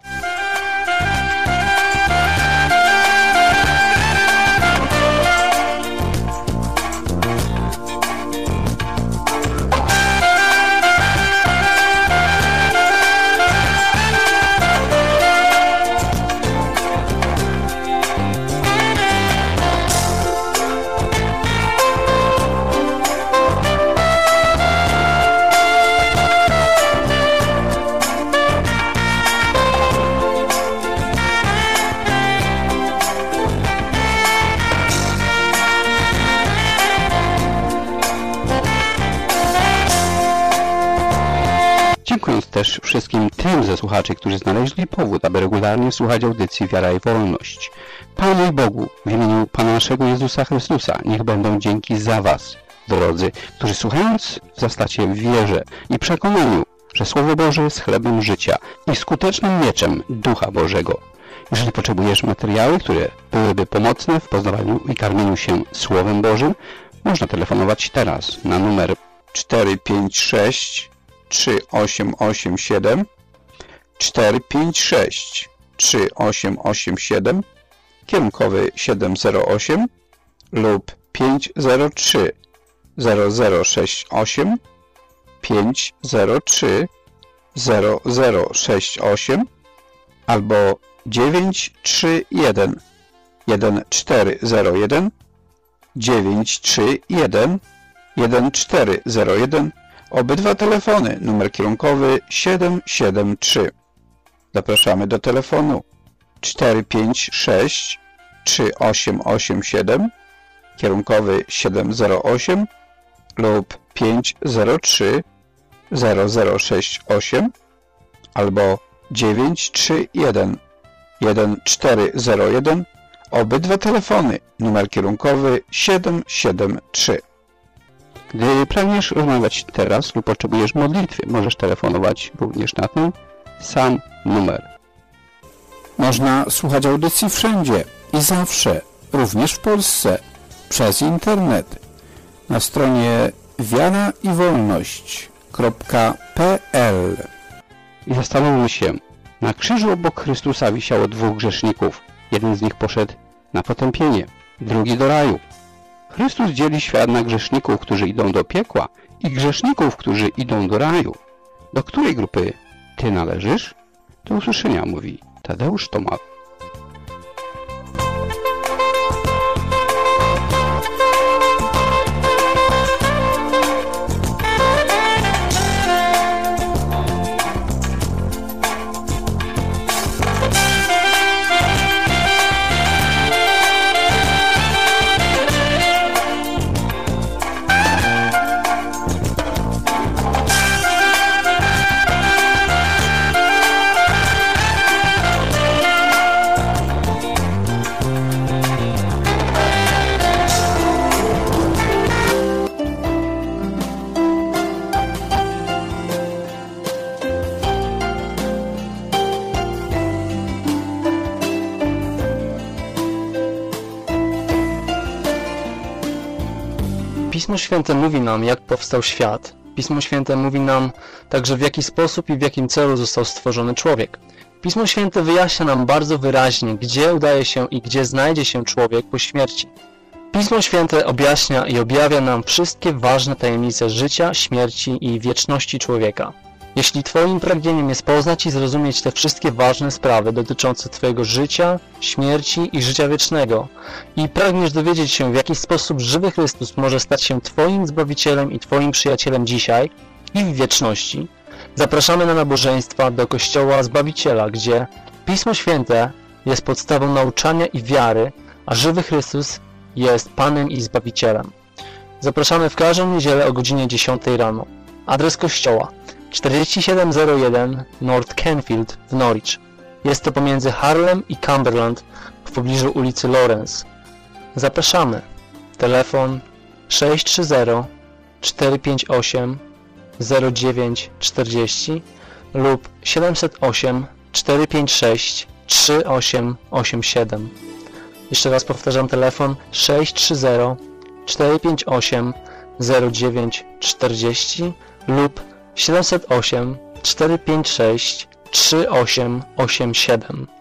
Dziękując też wszystkim tym ze słuchaczy, którzy znaleźli powód, aby regularnie słuchać audycji Wiara i Wolność. Panu i Bogu, w imieniu Pana naszego Jezusa Chrystusa, niech będą dzięki za Was, drodzy, którzy słuchając wzrastacie w wierze i przekonaniu, że Słowo Boże jest chlebem życia i skutecznym mieczem Ducha Bożego. Jeżeli potrzebujesz materiały, które byłyby pomocne w poznawaniu i karmieniu się Słowem Bożym, można telefonować teraz na numer 456 3887, 456 3887, kierunkowy 708 lub 503 0068, 503 0068 albo 931 1401, 931 1401, obydwa telefony, numer kierunkowy 773. Zapraszamy do telefonu 456 3887, kierunkowy 708 lub 503 0068 albo 931 1401, obydwa telefony, numer kierunkowy 773. Gdy pragniesz rozmawiać teraz lub potrzebujesz modlitwy, możesz telefonować również na ten sam numer. Można słuchać audycji wszędzie i zawsze, również w Polsce, przez internet. Na stronie wiaraiwolność.pl. I zastanówmy się, na krzyżu obok Chrystusa wisiało dwóch grzeszników. Jeden z nich poszedł na potępienie, drugi do raju. Chrystus dzieli świat na grzeszników, którzy idą do piekła i grzeszników, którzy idą do raju. Do której grupy ty należysz? Do usłyszenia, mówi Tadeusz Tomal. Pismo Święte mówi nam, jak powstał świat. Pismo Święte mówi nam także, w jaki sposób i w jakim celu został stworzony człowiek. Pismo Święte wyjaśnia nam bardzo wyraźnie, gdzie udaje się i gdzie znajdzie się człowiek po śmierci. Pismo Święte objaśnia i objawia nam wszystkie ważne tajemnice życia, śmierci i wieczności człowieka. Jeśli Twoim pragnieniem jest poznać i zrozumieć te wszystkie ważne sprawy dotyczące Twojego życia, śmierci i życia wiecznego i pragniesz dowiedzieć się, w jaki sposób żywy Chrystus może stać się Twoim Zbawicielem i Twoim przyjacielem dzisiaj i w wieczności, zapraszamy na nabożeństwa do Kościoła Zbawiciela, gdzie Pismo Święte jest podstawą nauczania i wiary, a żywy Chrystus jest Panem i Zbawicielem. Zapraszamy w każdą niedzielę o godzinie 10 rano. Adres kościoła: 4701 North Canfield w Norwich. Jest to pomiędzy Harlem i Cumberland w pobliżu ulicy Lawrence. Zapraszamy. Telefon 630 458 0940 lub 708 456 3887. Jeszcze raz powtarzam, telefon 630 458 0940 lub 708 456 3887.